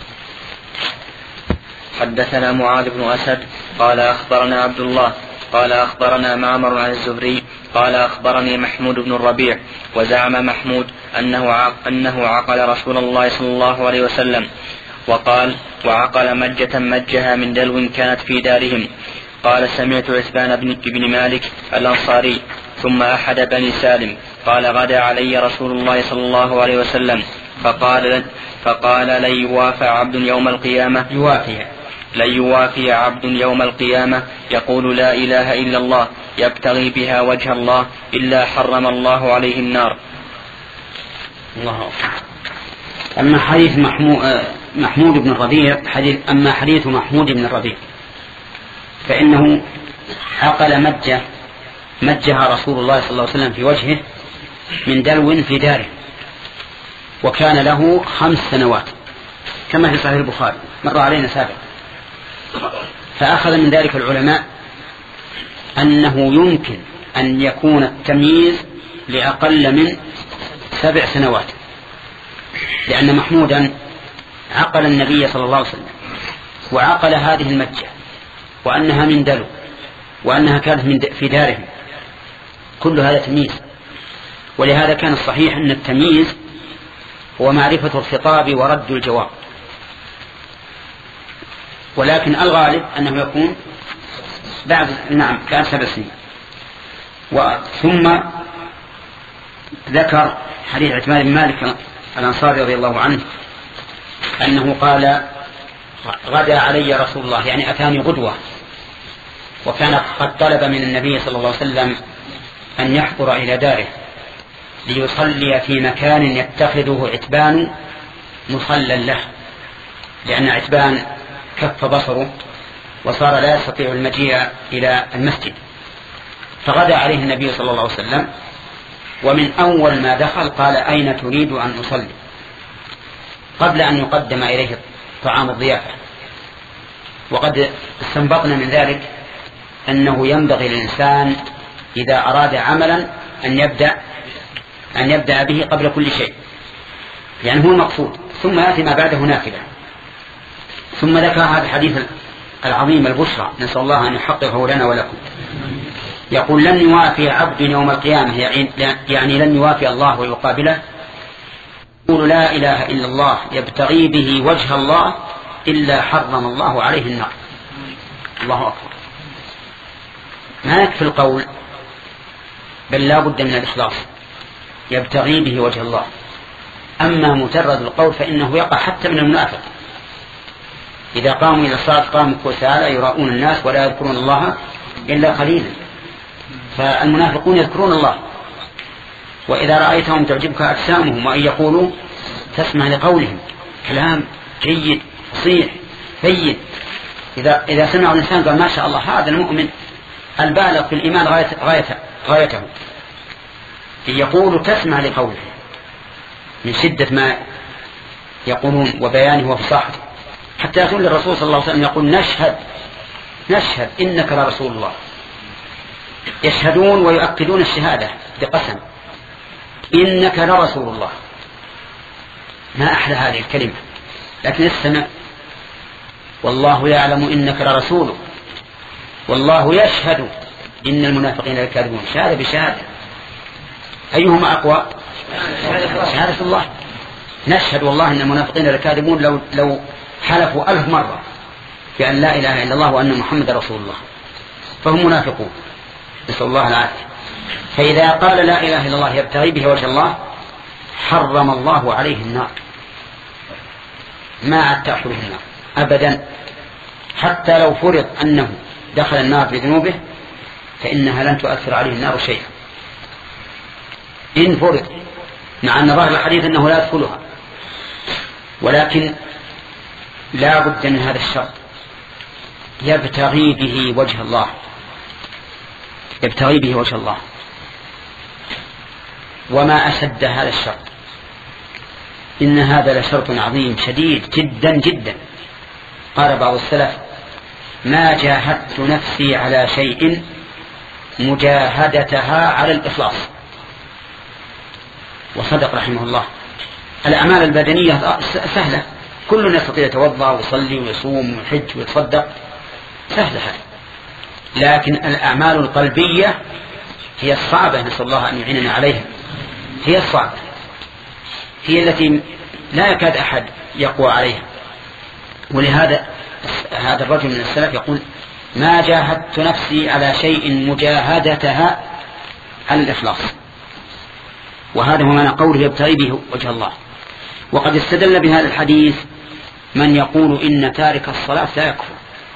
حدثنا معاذ بن أسد قال أخبرنا عبد الله قال أخبرنا معمر عن الزهري قال أخبرني محمود بن الربيع وزعم محمود أنه أنه عقل رسول الله صلى الله عليه وسلم، وقال وعقل مجة مجها من دلو كانت في دارهم. قال سمعت عثمان بن, بن مالك الأنصاري ثم أحد بني سالم قال غدا علي رسول الله صلى الله عليه وسلم فقال فقال لن يوافى عبد يوم القيامة يوافي لن يوافي عبد يوم القيامة يقول لا إله إلا الله يبتغي بها وجه الله إلا حرم الله عليه النار. الله أكبر. أما حديث محمود, محمود بن الربيع حديث أما حديث محمود بن الربيع فإنه عقل مجة مجها رسول الله صلى الله عليه وسلم في وجهه من دلو في داره، وكان له خمس سنوات كما في صحيح البخاري مر علينا سابقا. فأخذ من ذلك العلماء أنه يمكن أن يكون التمييز لأقل من سبع سنوات، لأن محمودا عقل النبي صلى الله عليه وسلم وعقل هذه المجة وأنها من دلو وأنها كانت من في دارهم، كل هذا تمييز. ولهذا كان الصحيح أن التمييز هو معرفة الخطاب ورد الجواب، ولكن الغالب أنه يكون بعد نعم كان سبع سنين. ثم ذكر حديث عثمان بن مالك الأنصاري رضي الله عنه أنه قال غدا علي رسول الله، يعني أتاني غدوة، وكان قد طلب من النبي صلى الله عليه وسلم أن يحضر إلى داره ليصلي في مكان يتخذه عتبان مصلى له، لأن عتبان كف بصره وصار لا يستطيع المجيء إلى المسجد. فغدا عليه النبي صلى الله عليه وسلم، ومن أول ما دخل قال أين تريد أن أصلي، قبل أن يقدم إليه طعام الضيافة. وقد استنبطنا من ذلك أنه ينبغي للإنسان إذا أراد عملا أن يبدأ أن يبدأ به قبل كل شيء، يعني هو المقصود، ثم يأتي ما بعده نافلة. ثم ذكر هذا الحديث العظيم البشرى، نسأل الله أن يحققه لنا ولكم. يقول لن يوافي عبد يوم القيامة، يعني لن يوافي الله ويقابله، يقول لا إله إلا الله يبتغي به وجه الله إلا حرم الله عليه النار. الله أكبر. ما يكفي القول، بل لا بد من الإخلاص، يبتغي به وجه الله. أما مجرد القول فإنه يقع حتى من المنافق، إذا قاموا إلى الصلاة قاموا كسالى يراؤون الناس ولا يذكرون الله إلا قليلا. فالمنافقون يذكرون الله، وإذا رأيتهم تعجبك أجسامهم وإن يقولوا تسمع لقولهم، كلام جيد فصيح بين. إذا, إذا سمع الإنسان قال ما شاء الله هذا المؤمن البالغ في الإيمان غاية غاية غايته، يقول تسمع لقوله من شدة ما يقولون وبيانه وفصاحته، حتى يقول للرسول صلى الله عليه وسلم يقول نشهد نشهد إنك لرسول الله. يشهدون ويؤكدون الشهادة بقسم، إنك لرسول الله. ما أحلى هذه الكلمة، لكن استمع، والله يعلم إنك لرسوله والله يشهد إن المنافقين لكاذبون. شهادة بشهادة، أيهما أقوى؟ شهادة الله. نشهد والله إن المنافقين لكاذبون لو, لو حلفوا ألف مرة بأن لا إله إلا الله وأن محمد رسول الله، فهم منافقون، نسأل الله العافية. فإذا قال لا إله إلا الله يبتغي به وجه الله حرم الله عليه النار، ما عاد تأخذه النار أبدا، حتى لو فرض أنه دخل النار بذنوبه فإنها لن تؤثر عليه النار شيئا، إن فرض، مع أن ظاهر الحديث أنه لا يدخلها، ولكن لا بد من هذا الشرط، يبتغي به وجه الله، يبتغي به وجه الله. وما أشد هذا الشرط، إن هذا لشرط عظيم شديد جدا جدا. قال بعض السلف ما جاهدت نفسي على شيء مجاهدتها على الإخلاص. وصدق رحمه الله. الأعمال البدنية سهلة، كل يستطيع يتوضأ ويصلي ويصوم ويحج ويتصدق، سهلة هذه. لكن الأعمال القلبية هي الصعبة، نسأل الله أن يعيننا عليها، هي الصعبة، هي التي لا يكاد أحد يقوى عليها. ولهذا هذا الرجل من السلف يقول ما جاهدت نفسي على شيء مجاهدتها على الإخلاص. وهذا هو معنى قوله يبتغي به وجه الله. وقد استدل بهذا الحديث من يقول إن تارك الصلاة لا يكفر،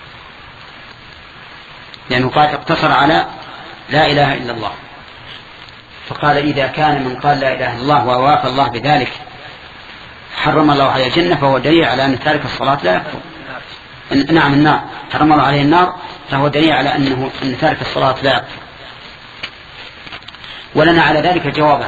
لأنه قال اقتصر على لا إله إلا الله، فقال إذا كان من قال لا إله إلا الله ووافى الله بذلك حرم الله عليه الجنة فهو دليل على أن تارك الصلاة لا يكفر. نعم النار، حرم الله عليه النار فهو دليل على أنه أن تارك الصلاة لا يكفر. ولنا على ذلك جوابان،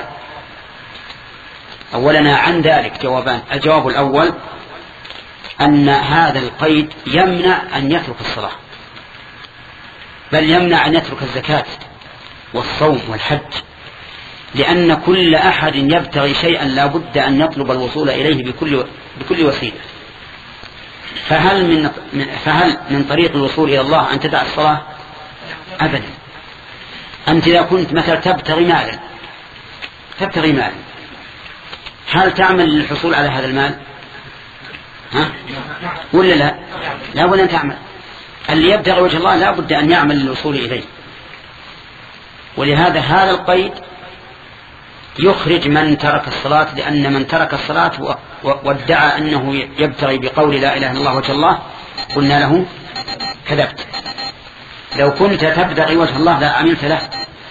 أولنا عن ذلك جوابان. الجواب الأول أن هذا القيد يمنع أن يترك الصلاة، بل يمنع أن يترك الزكاة والصوم والحج، لأن كل أحد يبتغي شيئا لا بد أن يطلب الوصول إليه بكل, بكل وسيلة. فهل من, فهل من طريق الوصول إلى الله أن تدع الصلاة؟ أبدا. أنت إذا كنت مثلا تبتغي مالا تبتغي مالا هل تعمل للحصول على هذا المال؟ ها؟ ولا لا؟ لا بد أن تعمل. اللي يبتغي وجه الله لا بد أن يعمل للوصول إليه. ولهذا هذا القيد يخرج من ترك الصلاة، لأن من ترك الصلاة وادعى أنه يبتغي بقول لا إله إلا الله وجه الله قلنا له كذبت. لو كنت تبتغي وجه الله لا عملت له.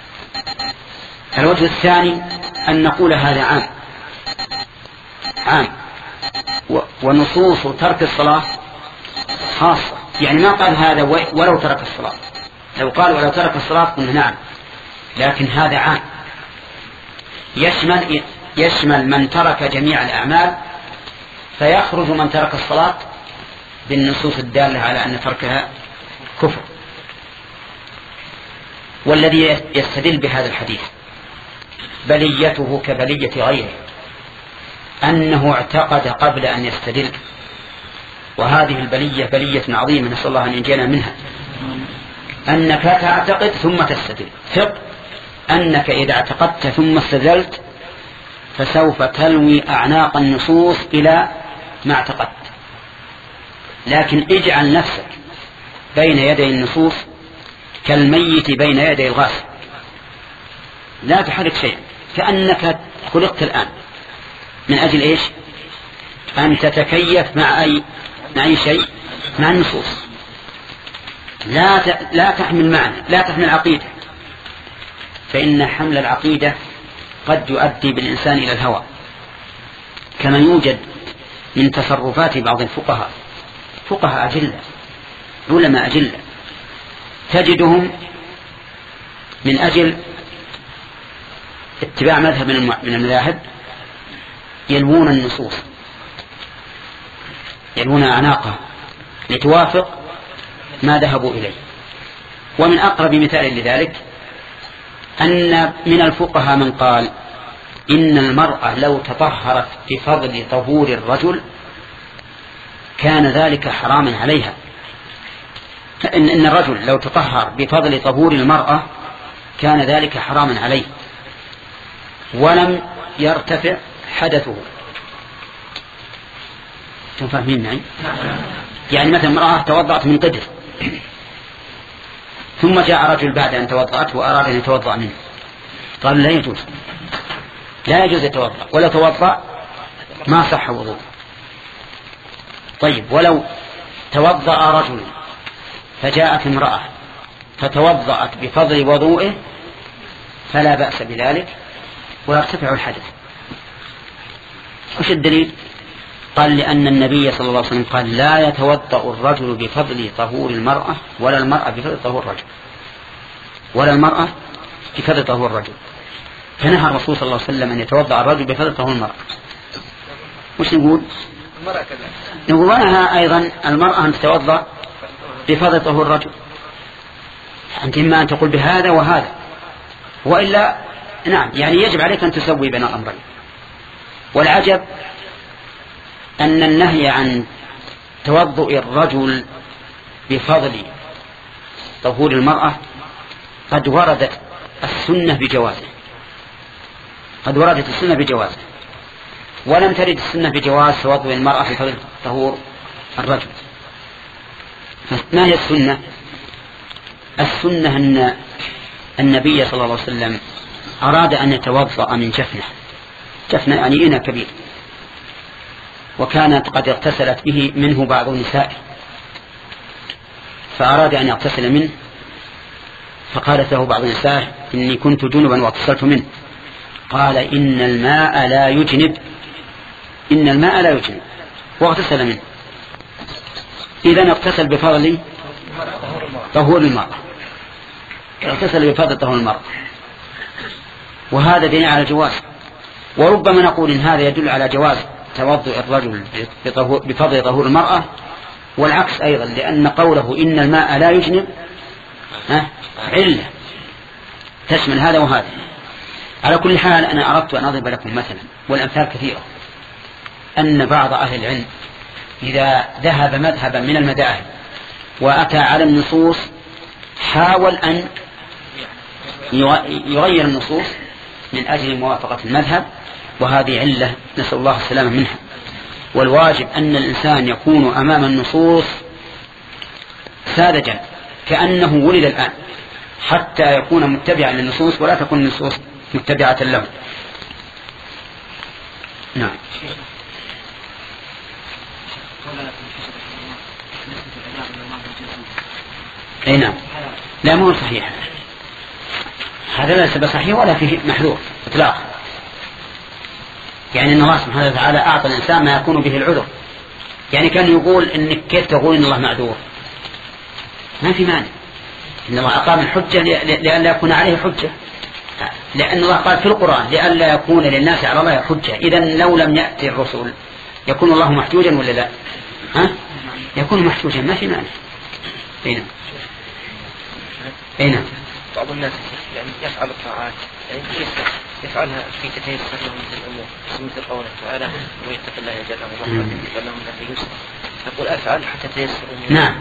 الوجه الثاني أن نقول هذا عام عام ونصوص ترك الصلاة خاصة، يعني ما قال هذا ولو ترك الصلاة. لو قال ولو ترك الصلاة قلنا نعم، لكن هذا عام يشمل يشمل من ترك جميع الأعمال، فيخرج من ترك الصلاة بالنصوص الدالة على أن تركها كفر. والذي يستدل بهذا الحديث بليته كبلية غيره، أنه اعتقد قبل أن يستدل، وهذه البلية بلية عظيمة نسأل الله أن ينجينا منها. أنك تعتقد ثم تستدل. ثق أنك إذا اعتقدت ثم استدلت فسوف تلوي أعناق النصوص إلى ما اعتقدت، لكن اجعل نفسك بين يدي النصوص كالميت بين يدي الغاسل، لا تحرك شيئا، كأنك خلقت الآن. من أجل إيش؟ أن تتكيف مع أي مع أي شيء، مع النصوص. لا ت... لا تحمل معنى، لا تحمل عقيدة، فإن حمل العقيدة قد يؤدي بالإنسان إلى الهوى، كما يوجد من تصرفات بعض الفقهاء، فقهاء أجلة علماء أجلة، تجدهم من أجل اتباع مذهب من المذاهب يلوون النصوص، يلوون أعناقها لتوافق ما ذهبوا إليه. ومن أقرب مثال لذلك أن من الفقهاء من قال إن المرأة لو تطهرت بفضل طهور الرجل كان ذلك حراما عليها. إن, إن الرجل لو تطهر بفضل طهور المرأة كان ذلك حراما عليه ولم يرتفع حدثه. تفهمين معي؟ يعني مثلا امرأة توضأت من قدر ثم جاء رجل بعد أن توضأت وأراد أن يتوضأ منه، قال لا يجوز، لا يجوز يتوضأ، ولا توضأ ما صح وضوء. طيب ولو توضأ رجل فجاءت امرأة فتوضأت بفضل وضوئه فلا بأس بذلك ويرتفع الحدث. وش الدليل؟ قال لأن النبي صلى الله عليه وسلم قال لا يتوضأ الرجل بفضل طهور المرأة ولا المرأة بفضل طهور الرجل، ولا المرأة بفضل طهور الرجل. فنهى الرسول صلى الله عليه وسلم أن يتوضأ الرجل بفضل طهور المرأة. وش نقول؟ نقول ونهى أيضا المرأة أن تتوضأ بفضل طهور الرجل. أنت إما أن تقول بهذا وهذا، وإلا نعم يعني يجب عليك أن تسوي بين الأمرين. والعجب أن النهي عن توضؤ الرجل بفضل طهور المرأة قد وردت السنة بجوازه، قد وردت السنة بجوازه، ولم ترد السنة بجواز توضؤ المرأة بفضل طهور الرجل. ما هي السنة؟ السنة أن النبي صلى الله عليه وسلم أراد أن يتوضأ من جفنة، جفنة يعني إناء كبير، وكانت قد اغتسلت به منه بعض النساء، فأراد أن يغتسل منه، فقالت له بعض النساء إني كنت جنبا واغتسلت منه، قال إن الماء لا يجنب، إن الماء لا يجنب، واغتسل منه. إذن اغتسل بفضل طهور المرأة، اغتسل بفضل طهور المرأة، وهذا دليل على الجواز. وربما نقول إن هذا يدل على جواز توضؤ الرجل بفضل طهور المرأة، والعكس أيضا، لأن قوله إن الماء لا يجنب علة تشمل هذا وهذا. على كل حال أنا أردت أن أضرب لكم مثلا، والأمثال كثيرة، أن بعض أهل العلم إذا ذهب مذهبا من المذاهب وأتى على النصوص حاول أن يغير النصوص من أجل موافقة المذهب، وهذه علة نسأل الله السلامة منها. والواجب أن الإنسان يكون أمام النصوص ساذجا كأنه ولد الآن، حتى يكون متبعا للنصوص ولا تكون النصوص متبعة له. نعم. أي نعم. لا مو صحيح، هذا ليس بصحيح ولا فيه محذور إطلاقا. يعني أن الله سبحانه وتعالى أعطى الإنسان ما يكون به العذر. يعني كان يقول إنك كيف تقول إن الله معذور؟ ما في مانع. إن الله أقام الحجة لأن لا يكون عليه حجة، لأن الله قال في القرآن لأن لا يكون للناس على الله حجة. إذن لو لم يأتي الرسول يكون الله محجوجا ولا لا؟ ها؟ يكون محجوجا، ما في مانع. أين أين بعض الناس يعني يفعل الطاعات يعني يفعلها في تتيسر له مثل الأمور، مثل قوله تعالى ويتق الله يجعل له مخرجا ويجعل له من أمره يسرا، يقول أفعل حتى تيسر. نعم.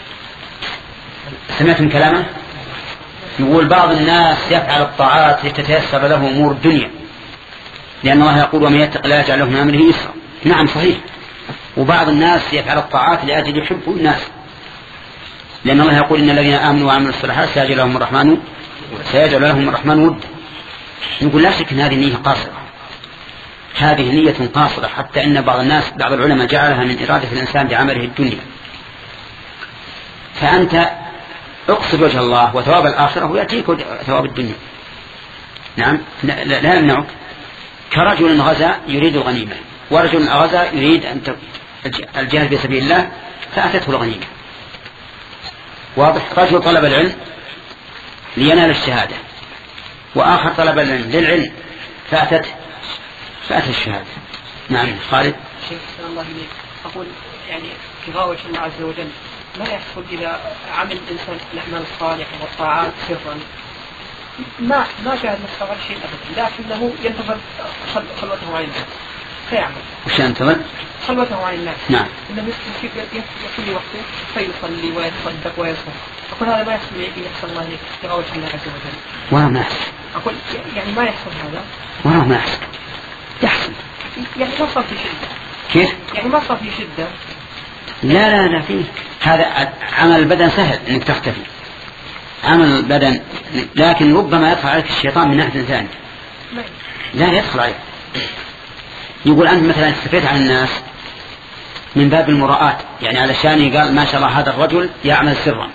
سمعتم كلامه؟ يقول بعض الناس يفعل الطاعات لتتيسر له أمور الدنيا، لأن الله يقول ومن يتق الله يجعل له من أمره يسرا. نعم صحيح. وبعض الناس يفعل الطاعات لأجل يحب الناس، لأن الله يقول إن الذين آمنوا وعملوا الصالحات سيجعل لهم الرحمن سيجعل لهم الرحمن ودا. نقول لا شك أن هذه نية قاصرة، هذه نية قاصرة، حتى أن بعض الناس بعض العلماء جعلها من إرادة الإنسان بعمله الدنيا. فأنت اقصد وجه الله وثواب الآخرة ويأتيك ثواب الدنيا. نعم لا يمنعك. كرجل غزا يريد الغنيمة، ورجل غزا يريد أن الجهاد في سبيل الله فأتته الغنيمة. واضح. رجل طلب العلم لينال الشهادة، وآخر طلب العلم للعلم فأتت فأتت الشهادة. نعم خالد. شيخ الله إليك، أقول يعني كفاوة الله عز وجل ما يحصل إذا عمل الإنسان الأعمال الصالحة والطاعات سرا، ما ما كان مستغل شيء أبدا، لكنه ينتظر خلوته عن الناس فيعمل. وش ينتظر؟ خلوته عن الناس. نعم. إنه يكون وقته فيصلي ويتصدق ويصوم. أقول هذا ما يحصل يحصل الله عليك كفاوة الله عز وجل. ولا ما يحصل. أقول يعني ما يحصل هذا. ولا ما يحصل. يحصل. يعني ما صار في شدة. كيف؟ يعني ما صار في شدة. لا لا لا فيه. هذا عمل البدن سهل انك تختفي، عمل البدن، لكن ربما يدخل عليك الشيطان من ناحية ثانية. لا يدخل عليك. يقول أنت مثلا استفيت عن الناس من باب المراءات، يعني علشان قال ما شاء الله هذا الرجل يعمل سرا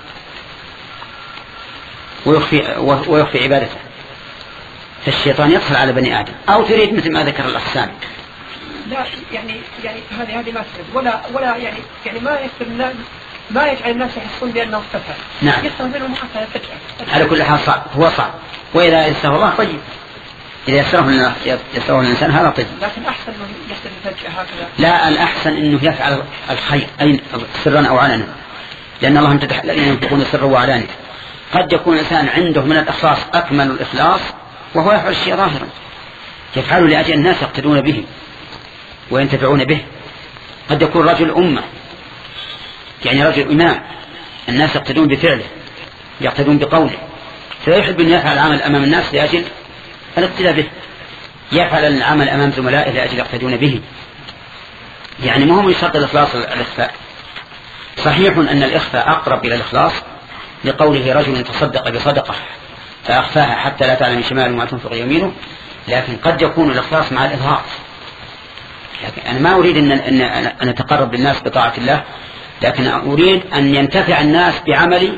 ويخفي, ويخفي عبادته، فالشيطان يدخل على بني آدم. أو تريد مثل ما ذكر الأحسان. لا يعني يعني هذه هذه ما تفيد ولا ولا يعني يعني ما يكتب ما يجعل الناس يحسون بأنه اختفى. نعم. يحصل منهم حتى فجأة. على كل حال صعب، هو صعب. وإذا يسره الله طيب، إذا يسره يسره الإنسان هذا طيب. لكن أحسن من يحصل فجأة هكذا. لا، الأحسن إنه يفعل الخير أي سرا أو علنا، لأن الله امتدح الذين ينفقون سرا وعلانية. قد يكون الإنسان عنده من الإخلاص أكمل الإخلاص وهو يفعل الشيء ظاهرا، يفعله لأجل الناس يقتدون به وينتفعون به. قد يكون رجل أمة، يعني رجل إمام، الناس يقتدون بفعله يقتدون بقوله، فيحب أن يفعل العمل أمام الناس لأجل الاقتداء به، يفعل العمل أمام زملائه لأجل يقتدون به. يعني ما هو من شرط الإخلاص الإخفاء. صحيح أن الإخفاء أقرب إلى الإخلاص لقوله رجل تصدق بصدقة فأخفاها حتى لا تعلم شماله ما تنفق يمينه، لكن قد يكون الإخلاص مع الإظهار. لكن أنا ما أريد أن, أن, أن أتقرب للناس بطاعة الله، لكن أريد أن ينتفع الناس بعملي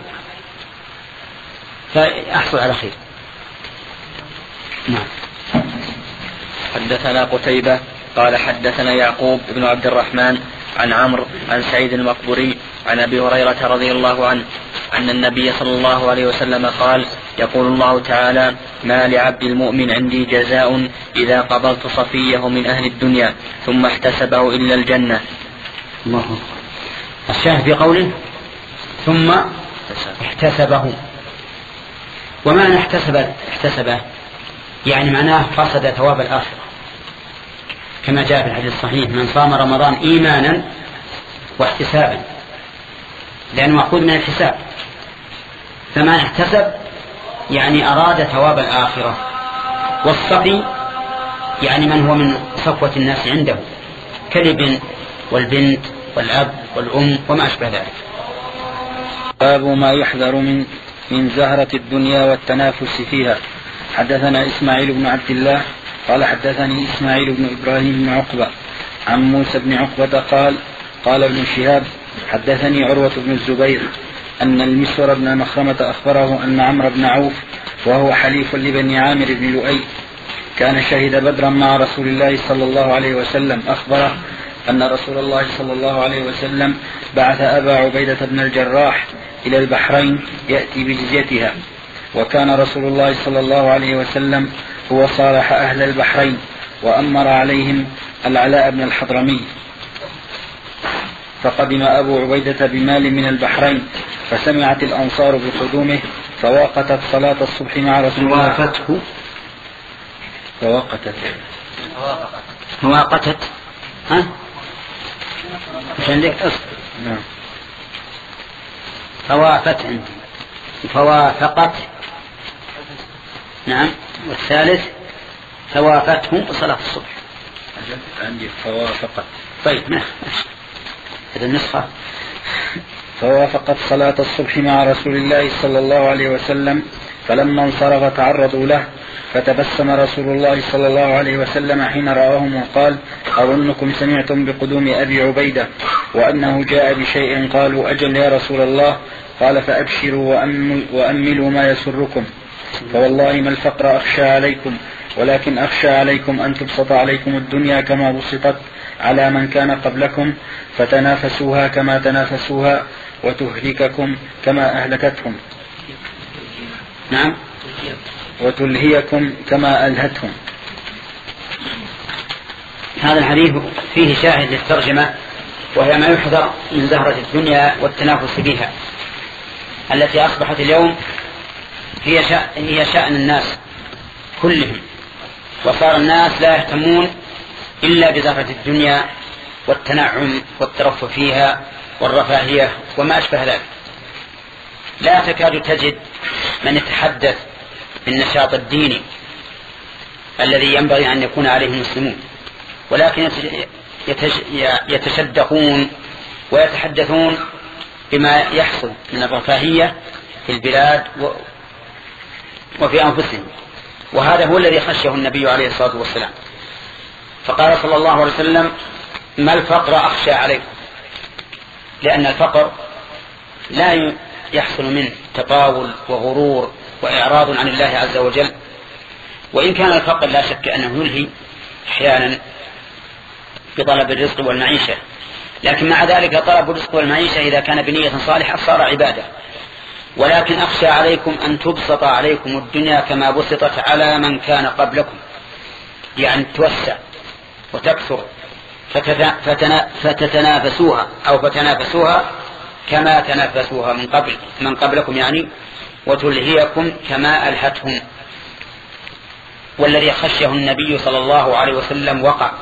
فأحصل على خير. نعم. حدثنا قتيبة قال حدثنا يعقوب بن عبد الرحمن عن عمرو عن سعيد المقبوري عن أبي هريرة رضي الله عنه أن النبي صلى الله عليه وسلم قال: يقول الله تعالى: ما لعبد المؤمن عندي جزاء إذا قبضت صفيه من أهل الدنيا ثم احتسبه إلا الجنة. الله. الشاهد في قوله ثم احتسبه. وما احتسب احتسبه يعني معناه قصد ثواب الآخرة، كما جاء في الحديث الصحيح: من صام رمضان إيمانا واحتسابا، لأنه مأخوذ من الحساب، فمن احتسب يعني أراد ثواب الآخرة. والصفي يعني من هو من صفوة الناس عنده، كالابن والبنت والأب والأم وما أشبه ذلك. باب ما يحذر من من زهرة الدنيا والتنافس فيها. حدثنا إسماعيل بن عبد الله قال حدثني إسماعيل بن إبراهيم بن عقبة عن موسى بن عقبة قال قال ابن شهاب حدثني عروة بن الزبير أن المسور بن مخرمة أخبره أن عمرو بن عوف وهو حليف لبني عامر بن لؤي كان شهد بدرا مع رسول الله صلى الله عليه وسلم، أخبره أن رسول الله صلى الله عليه وسلم بعث أبا عبيدة بن الجراح إلى البحرين يأتي بجزيتها، وكان رسول الله صلى الله عليه وسلم هو صالح أهل البحرين وأمر عليهم العلاء بن الحضرمي. فقدم أبو عبيدة بمال من البحرين، فسمعت الأنصار بقدومه فوقتت صلاة الصبح مع رسول الله. وافته فوقتت فوقتت ها مش عندك أصل؟ نعم. فوافت عندي فوافقت. نعم. والثالث فوافته صلاة الصبح. عندي فوافقت. طيب نعم. هذا النسخة. فوافقت صلاة الصبح مع رسول الله صلى الله عليه وسلم، فلما انصرف تعرضوا له، فتبسم رسول الله صلى الله عليه وسلم حين رآهم وقال: أظنكم سمعتم بقدوم أبي عبيدة وأنه جاء بشيء. قالوا: أجل يا رسول الله. قال: فأبشروا وأملوا ما يسركم، فوالله ما الفقر أخشى عليكم، ولكن أخشى عليكم أن تبسط عليكم الدنيا كما بسطت على من كان قبلكم، فتنافسوها كما تنافسوها، وتهلككم كما أهلكتهم. نعم. وتلهيكم كما ألهتهم. هذا الحديث فيه شاهد للترجمة، وهي ما يحذر من زهرة الدنيا والتنافس بها، التي أصبحت اليوم هي شأن, هي شأن الناس كلهم، وصار الناس لا يهتمون إلا بزهرة الدنيا والتنعم والترفه فيها والرفاهية وما أشبه ذلك. لا تكاد تجد من يتحدث بالنشاط الديني الذي ينبغي أن يكون عليه المسلمون، ولكن يتشدقون ويتحدثون بما يحصل من الرفاهية في البلاد وفي أنفسهم، وهذا هو الذي خشيه النبي عليه الصلاة والسلام، فقال صلى الله عليه وسلم: ما الفقر أخشى عليكم، لأن الفقر لا يحصل منه تطاول وغرور وإعراض عن الله عز وجل، وإن كان الفقر لا شك أنه يلهي أحيانا بطلب الرزق والمعيشة، لكن مع ذلك طلب الرزق والمعيشة إذا كان بنية صالحة صار عبادة. ولكن أخشى عليكم أن تبسط عليكم الدنيا كما بسطت على من كان قبلكم، يعني توسع وتكثر فتتنافسوها أو فتنافسوها كما تنافسوها من قبل من قبلكم يعني، وتلهيكم كما ألهتهم. والذي خشيه النبي صلى الله عليه وسلم وقع،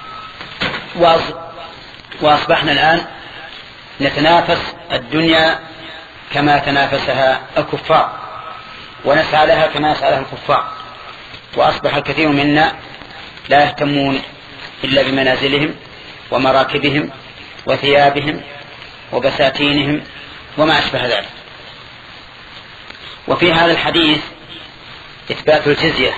وأصبحنا الآن نتنافس الدنيا كما تنافسها الكفار، ونسعى لها كما يسعى لها الكفار، وأصبح الكثير منا لا يهتمون إلا بمنازلهم ومراكبهم وثيابهم وبساتينهم وما أشبه ذلك. وفي هذا الحديث إثبات الجزية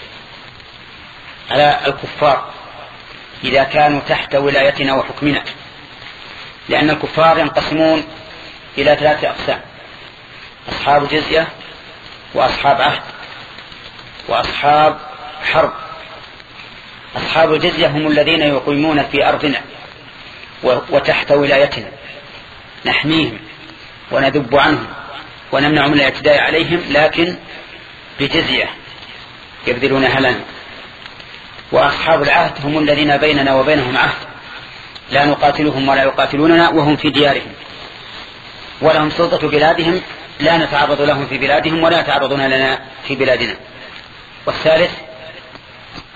على الكفار إذا كانوا تحت ولايتنا وحكمنا، لأن الكفار ينقسمون إلى ثلاثة أقسام: أصحاب جزية، وأصحاب عهد، وأصحاب حرب. أصحاب الجزية هم الذين يقيمون في أرضنا وتحت ولايتنا، نحميهم وندب عنهم ونمنع من الاعتداء عليهم، لكن بجزية يبذلونها لنا. وأصحاب العهد هم الذين بيننا وبينهم عهد، لا نقاتلهم ولا يقاتلوننا وهم في ديارهم، ولهم سلطة بلادهم، لا نتعرض لهم في بلادهم ولا يتعرضون لنا في بلادنا. والثالث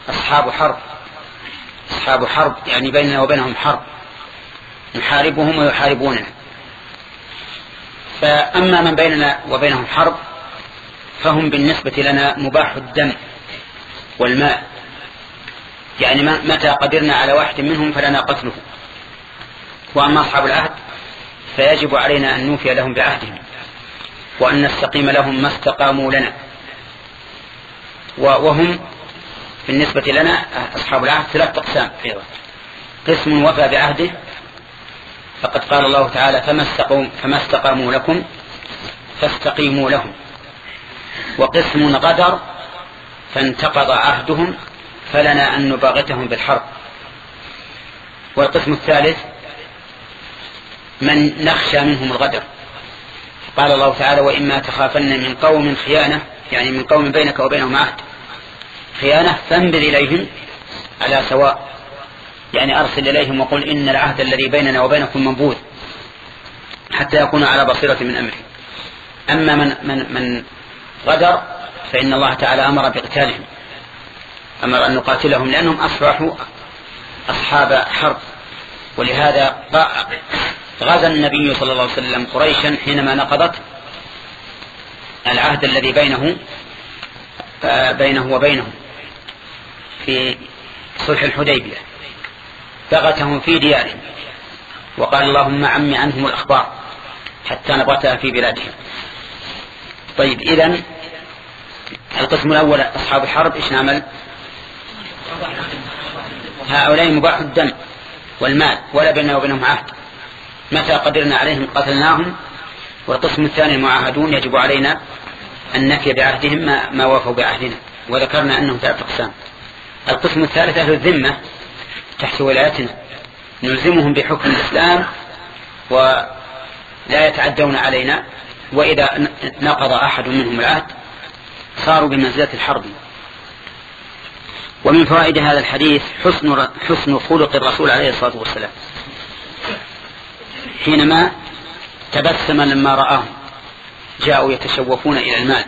أصحاب حرب، أصحاب حرب يعني بيننا وبينهم حرب، نحاربهم ويحاربوننا. فأما من بيننا وبينهم حرب فهم بالنسبة لنا مباح الدم والماء، يعني متى قدرنا على واحد منهم فلنا قتله. وأما أصحاب العهد فيجب علينا أن نوفي لهم بعهدهم وأن نستقيم لهم ما استقاموا لنا. وهم بالنسبة لنا أصحاب العهد ثلاث أقسام أيضا: قسم وفى بعهده فقد قال الله تعالى فما استقاموا, فما استقاموا لكم فاستقيموا لهم، وقسم غدر فانتقض عهدهم فلنا أن نباغتهم بالحرب، والقسم الثالث من نخشى منهم الغدر. قال الله تعالى وإما تخافن من قوم خيانة، يعني من قوم بينك وبينهم عهد خيانة فانبذ إليهم على سواء، يعني أرسل إليهم وقل إن العهد الذي بيننا وبينكم منبوذ حتى يكون على بصيرة من أمره. أما من, من, من غدر فإن الله تعالى أمر بقتالهم، أمر أن نقاتلهم لأنهم أصبحوا أصحاب حرب. ولهذا غزا النبي صلى الله عليه وسلم قريشا حينما نقضت العهد الذي بينه بينه وبينهم في صلح الحديبية، بغتهم في ديارهم وقال اللهم عم عنهم الأخبار حتى نبغتها في بلادهم. طيب، إذن القسم الأول أصحاب الحرب إيش نعمل؟ هؤلاء مباح الدم والمال ولا بيننا وبينهم عهد، متى قدرنا عليهم قتلناهم. والقسم الثاني المعاهدون يجب علينا أن نفي بعهدهم ما, ما وافوا بعهدنا، وذكرنا أنهم ثلاث أقسام. القسم الثالث أهل الذمة تحت ولايتنا، نلزمهم بحكم الإسلام ولا يتعدون علينا، وإذا نقض أحد منهم العهد صاروا بمنزلة الحرب. ومن فوائد هذا الحديث حسن, حسن خلق الرسول عليه الصلاة والسلام حينما تبسم لما رآهم جاءوا يتشوفون إلى المال،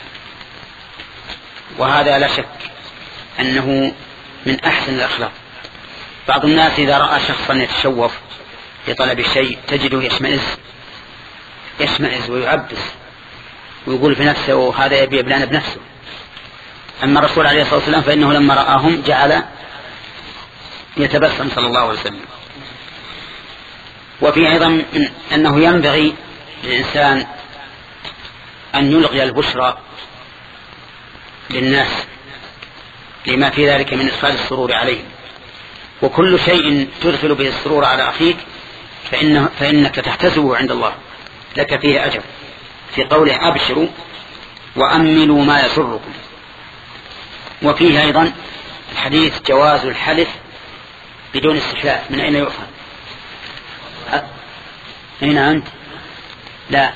وهذا لا شك أنه من أحسن الأخلاق. بعض الناس إذا رأى شخصا يتشوف لطلب الشيء تجده يشمئز يشمئز ويعبس ويقول في نفسه هذا يبي يبلان بنفسه. أما الرسول عليه الصلاة والسلام فإنه لما رآهم جعل يتبسم صلى الله عليه وسلم. وفي أيضا أنه ينبغي للإنسان أن يلغي البشرى للناس لما في ذلك من إدخال السرور عليهم، وكل شيء تدخل به السرور على أخيك فإنه فإنك تحتسبه عند الله لك فيه أجر، في قوله أبشروا وأملوا ما يسركم. وفيه أيضا الحديث جواز الحلف بدون استحلاف. من أين يؤخذ؟ أين أنت؟ لا،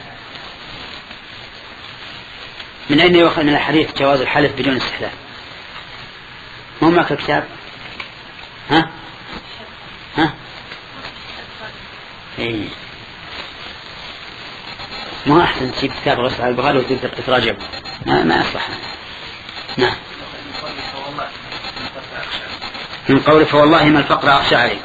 من أين يؤخذ من الحديث جواز الحلف بدون استحلاف؟ ما معك الكتاب؟ ها؟ ها؟ إيه. ما أحسن تجيب كتاب غسل على البخاري وتبدأ تتراجع، ما ما أصلح. نعم. من قوله فوالله ما الفقر أخشى عليكم.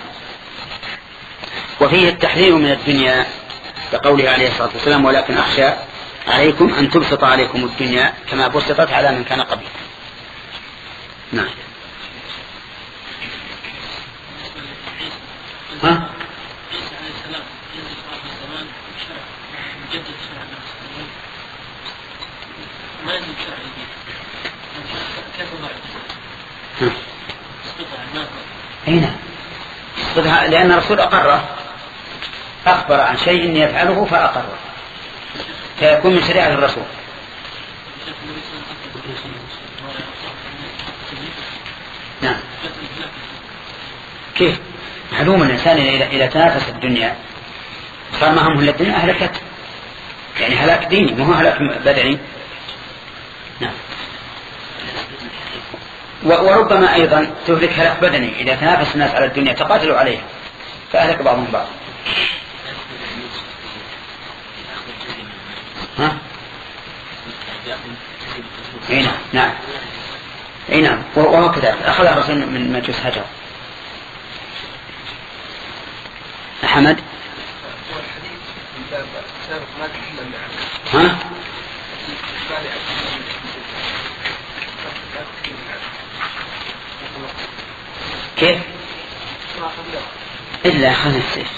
وفيه التحذير من الدنيا كقوله عليه الصلاة والسلام ولكن أخشى عليكم أن تبسط عليكم الدنيا كما بسطت على من كان قبل. نعم. ها؟ هنا لأن الرسول أقره، أخبر عن شيء يفعله فأقره فيكون من شريعة الرسول. نعم. كيف معلوم الإنسان إذا تنافس الدنيا صار ما همه إلا الدنيا أهلكت، يعني هلاك ديني ما هو هلاك بدني. نعم. وربما أيضا تهلك هلاك بدني إذا تنافس الناس على الدنيا تقاتلوا عليها فأهلك بعضهم بعض. ها؟ هنا. نعم. اي نعم، وهو كذلك اخذها الرسول من مجوس هجر. أحمد ها؟ كيف؟ إلا أخذ السيف.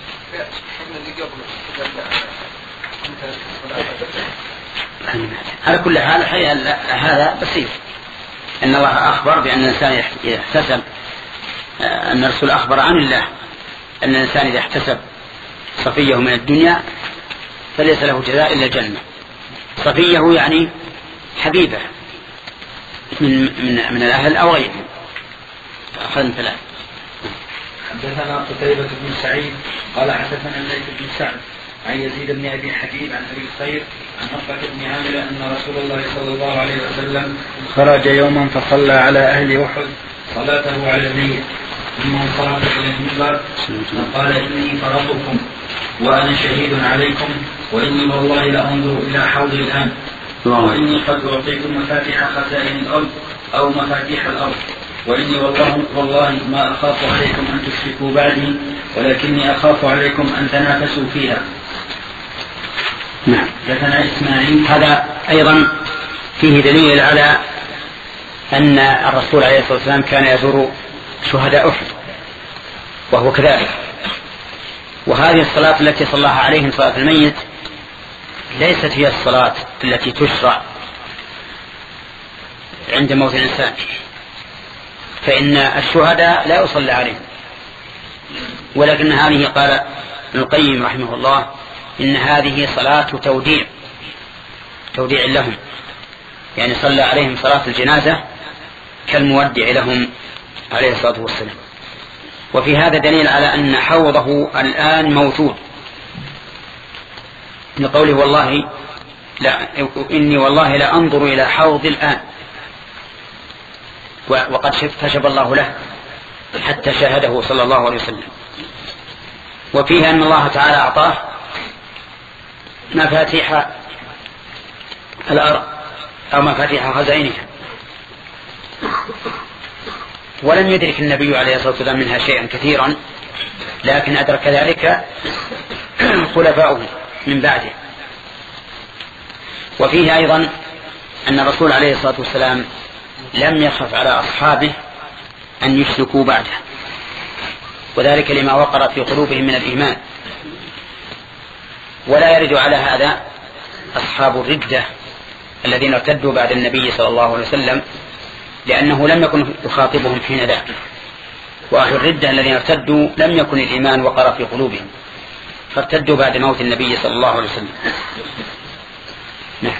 على كل حال هذا بسيط، إن الله أخبر بأن الإنسان يحتسب، أن الرسول أخبر عن الله أن الإنسان إذا احتسب صفيه من الدنيا فليس له جزاء إلا الجنة. صفيه يعني حبيبه من, من, من الأهل أو غيره. أخذنا ثلاث. حدثنا قتيبة بن سعيد قال حدثنا الليث بن سعد عن يزيد بن أبي حبيب عن أبي الخير عن عقبة بن عامر أن رسول الله صلى الله عليه وسلم خرج يوما فصلى على أهل أحد صلاته على الميت، ثم انصرف إلى المنبر فقال إني فرطكم وأنا شهيد عليكم، وإني والله لأنظر إلى حوض الآن، وإني قد أعطيت مفاتيح خزائن الأرض أو مفاتيح الأرض، وإني والله, والله ما أخاف عليكم أن تشركوا بعدي، ولكني أخاف عليكم أن تنافسوا فيها. نعم. حدثنا إسماعيل. هذا أيضا فيه دليل على أن الرسول عليه الصلاة والسلام كان يزور شهداء أحد وهو كذلك. وهذه الصلاة التي صلاها عليهم صلاة الميت ليست هي الصلاة التي تشرع عند موت الإنسان، فإن الشهداء لا يصلى عليهم، ولكن هذه قال ابن القيم رحمه الله إن هذه صلاة توديع توديع لهم، يعني صلى عليهم صلاة الجنازة كالمودع لهم عليه الصلاة والسلام. وفي هذا دليل على أن حوضه الآن موجود، لقوله والله لا إني والله لا أنظر إلى حوض الآن، وقد كشف الله له حتى شاهده صلى الله عليه وسلم. وفيها أن الله تعالى أعطاه مفاتيح الأرض أو مفاتيح خزائنها، ولم يدرك النبي عليه الصلاة والسلام منها شيئا كثيرا، لكن أدرك ذلك خلفاؤه من بعده. وفيه أيضا أن الرسول عليه الصلاة والسلام لم يخف على أصحابه أن يشركوا بعده، وذلك لما وقر في قلوبهم من الإيمان. ولا يرد على هذا أصحاب الردة الذين ارتدوا بعد النبي صلى الله عليه وسلم، لأنه لم يكن يخاطبهم حين ذاك، وأهل الردة الذين ارتدوا لم يكن الإيمان وقر في قلوبهم فارتدوا بعد موت النبي صلى الله عليه وسلم. نعم.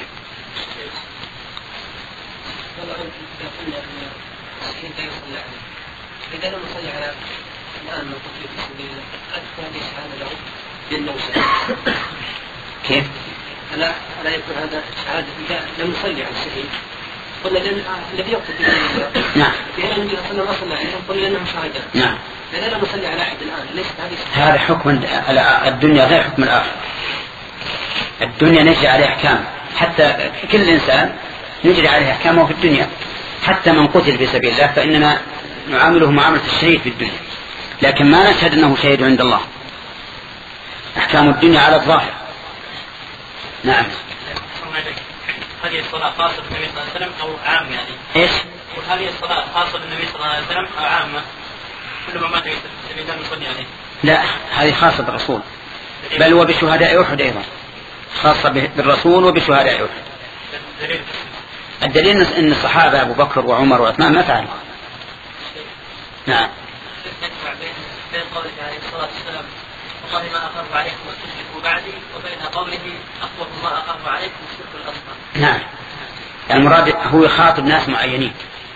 إذا لم نصلي على الآن من قتل في سبيل الله أدخل هذه الشهادة له بأنه شهيد. كيف؟ ألا ألا يكون هذا شهادة إذا لم نصلي على الشهيد؟ قلنا الذي يقتل في سبيل الله. نعم. في النبي صلى الله عليه وسلم عليهم قلنا أنهم شهداء. نعم. إذا لم نصلي على أحد الآن ليست هذه. هذا حكم الدنيا غير حكم الآخرة. الدنيا نجري عليه أحكام، حتى كل إنسان نجري عليه أحكامه في الدنيا، حتى من قتل في سبيل الله فإننا نعامله معاملة الشهيد في الدنيا، لكن ما نشهد أنه شهيد عند الله. أحكام الدنيا على الظاهر. نعم. هذه الصلاة خاصة بالنبي صلى الله عليه وسلم أو عامة يعني؟ إيش؟ هذه الصلاة خاصة بالنبي صلى الله عليه وسلم أو عامة؟ كل ما مات في سبيل الله نصلي عليه. لا، هذه خاصة بالرسول، بل وبشهداء أحد أيضا، خاصة بالرسول وبشهداء أحد. الدليل أن الصحابة أبو بكر وعمر وعثمان ما فعلوا. نعم. نجمع بين قوله عليه الصلاة والسلام والله ما أخاف عليكم أن تشركوا بعدي، وبين قوله أخوف ما أخاف عليكم الشرك الأصغر. نعم. المراد هو يخاطب ناس معينين،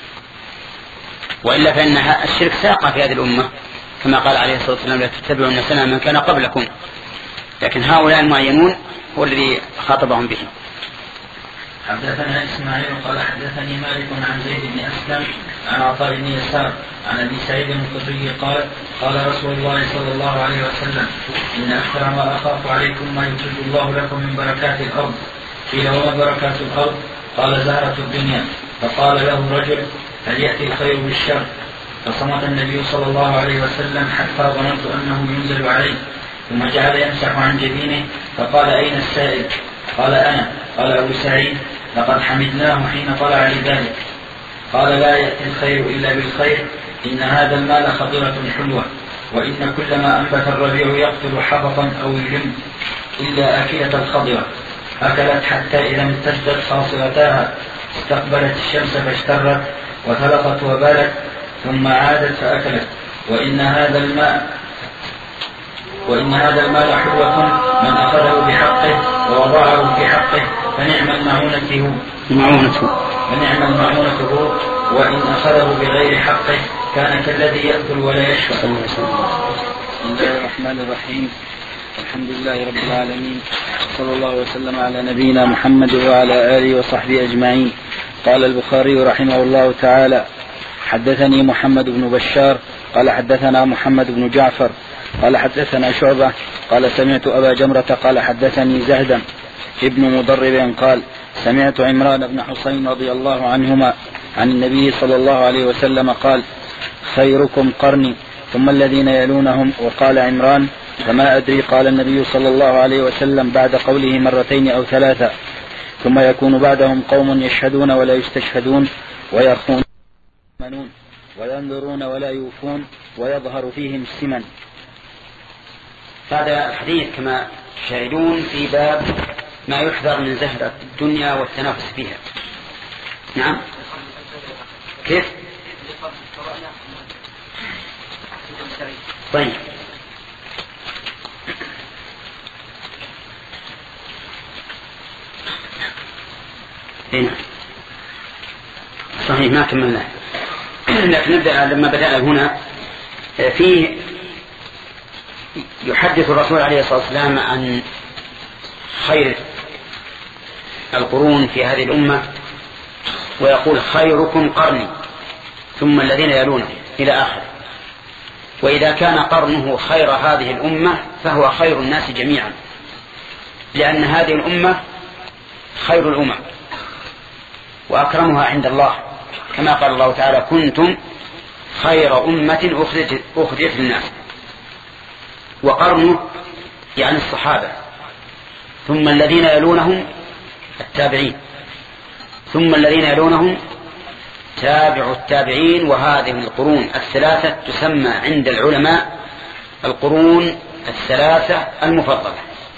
وإلا فإن الشرك ساق في هذه الأمة كما قال عليه الصلاة والسلام لا تتبعون سنن من كان قبلكم، لكن هؤلاء المعينون هو الذي خاطبهم به. حدثنا إسماعيل قال حدثني مالك عن زيد بن أسلم عن عطاء بن يسار عن أبي سعيد الخدري قال قال رسول الله صلى الله عليه وسلم إن أكثر ما أخاف عليكم ما يخرج الله لكم من بركات الأرض. قيل وما بركات الأرض؟ قال زهرة الدنيا. فقال له رجل هل يأتي الخير بالشر؟ فصمت النبي صلى الله عليه وسلم حتى ظننت أنه ينزل عليه، ثم جعل يمسح عن جبينه فقال أين السائل؟ قال أنا. قال أبو سعيد لقد حمدناه حين طلع لذلك. قال لا يأتي الخير إلا بالخير، إن هذا المال خضرة حلوة، وإن كل ما أنبت الربيع يقتل حبطا أو يلم إلا أكلة الخضرة، أكلت حتى إذا امتدت خاصرتاها استقبلت الشمس فاشترت وثلقت وبالت ثم عادت فأكلت، وإن هذا الماء وإن هذا المال حلوة من أخذه بحقه ووضعه في حقه فنعم المعونة فنعم المعونة هو، وإن أخذه بغير حقه كان كالذي يأكل ولا يشفى. بسم الله الرحمن الرحيم. الحمد لله رب العالمين، صلى الله وسلم على نبينا محمد وعلى آله وصحبه أجمعين. قال البخاري رحمه الله تعالى: حدثني محمد بن بشار قال حدثنا محمد بن جعفر قال حدثنا شعبة قال سمعت أبا جمرة قال حدثني زهدا ابن مضرب قال سمعت عمران بن حسين رضي الله عنهما عن النبي صلى الله عليه وسلم قال: خيركم قرني ثم الذين يلونهم. وقال عمران: فما أدري. قال النبي صلى الله عليه وسلم بعد قوله مرتين أو ثلاثة: ثم يكون بعدهم قوم يشهدون ولا يستشهدون ويرخون وينذرون ولا يوفون ويظهر فيهم السمن. هذا الحديث كما تشاهدون في باب ما يحذر من زهرة الدنيا والتنافس فيها. نعم. كيف؟ طيب. هنا صحيح ما كملنا، لكن نبدأ لما بدأنا هنا. فيه يحدث الرسول عليه الصلاة والسلام عن خير القرون في هذه الأمة، ويقول: خيركم قرني ثم الذين يلونه إلى آخر. وإذا كان قرنه خير هذه الأمة فهو خير الناس جميعا، لأن هذه الأمة خير الأمم وأكرمها عند الله، كما قال الله تعالى: كنتم خير أمة أخرجت للناس. وقرنه يعني الصحابة، ثم الذين يلونهم التابعين، ثم الذين يلونهم تابع التابعين. وهذه القرون الثلاثة تسمى عند العلماء القرون الثلاثة المفضلة،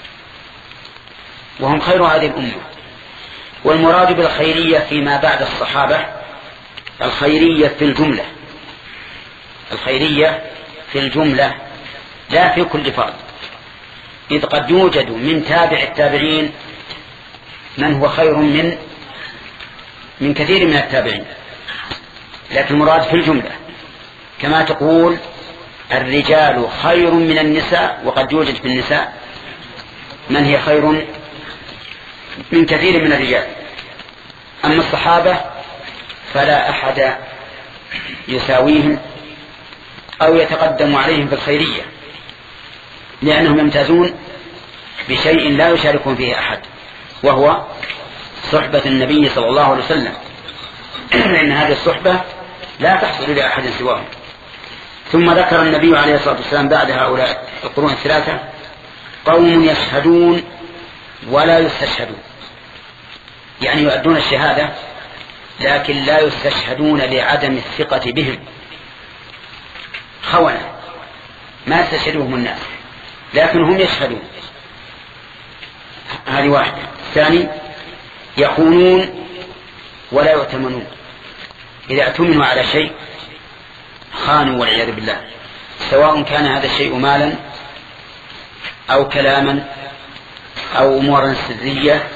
وهم خير هذه الأمة. والمراد بالخيرية فيما بعد الصحابة الخيرية في الجملة، الخيرية في الجملة لا في كل فرد، إذ قد يوجد من تابع التابعين من هو خير من من كثير من التابعين، لكن المراد في الجملة، كما تقول الرجال خير من النساء، وقد يوجد في النساء من هي خير من كثير من الرجال. أما الصحابة فلا أحد يساويهم أو يتقدم عليهم في الخيرية، لأنهم يمتازون بشيء لا يشاركون فيه أحد، وهو صحبة النبي صلى الله عليه وسلم، لأن هذه الصحبة لا تحصل لأحد سواه. ثم ذكر النبي عليه الصلاة والسلام بعد هؤلاء القرون الثلاثة قوم يشهدون ولا يستشهدون، يعني يؤدون الشهادة لكن لا يستشهدون لعدم الثقة بهم، خونة ما يستشهدهم الناس لكن هم يشهدون. هذه واحدة. ثاني، يخونون ولا يؤتمنون، إذا اؤتمنوا على شيء خانوا والعياذ بالله، سواء كان هذا الشيء مالا أو كلاما أو أمورا سرية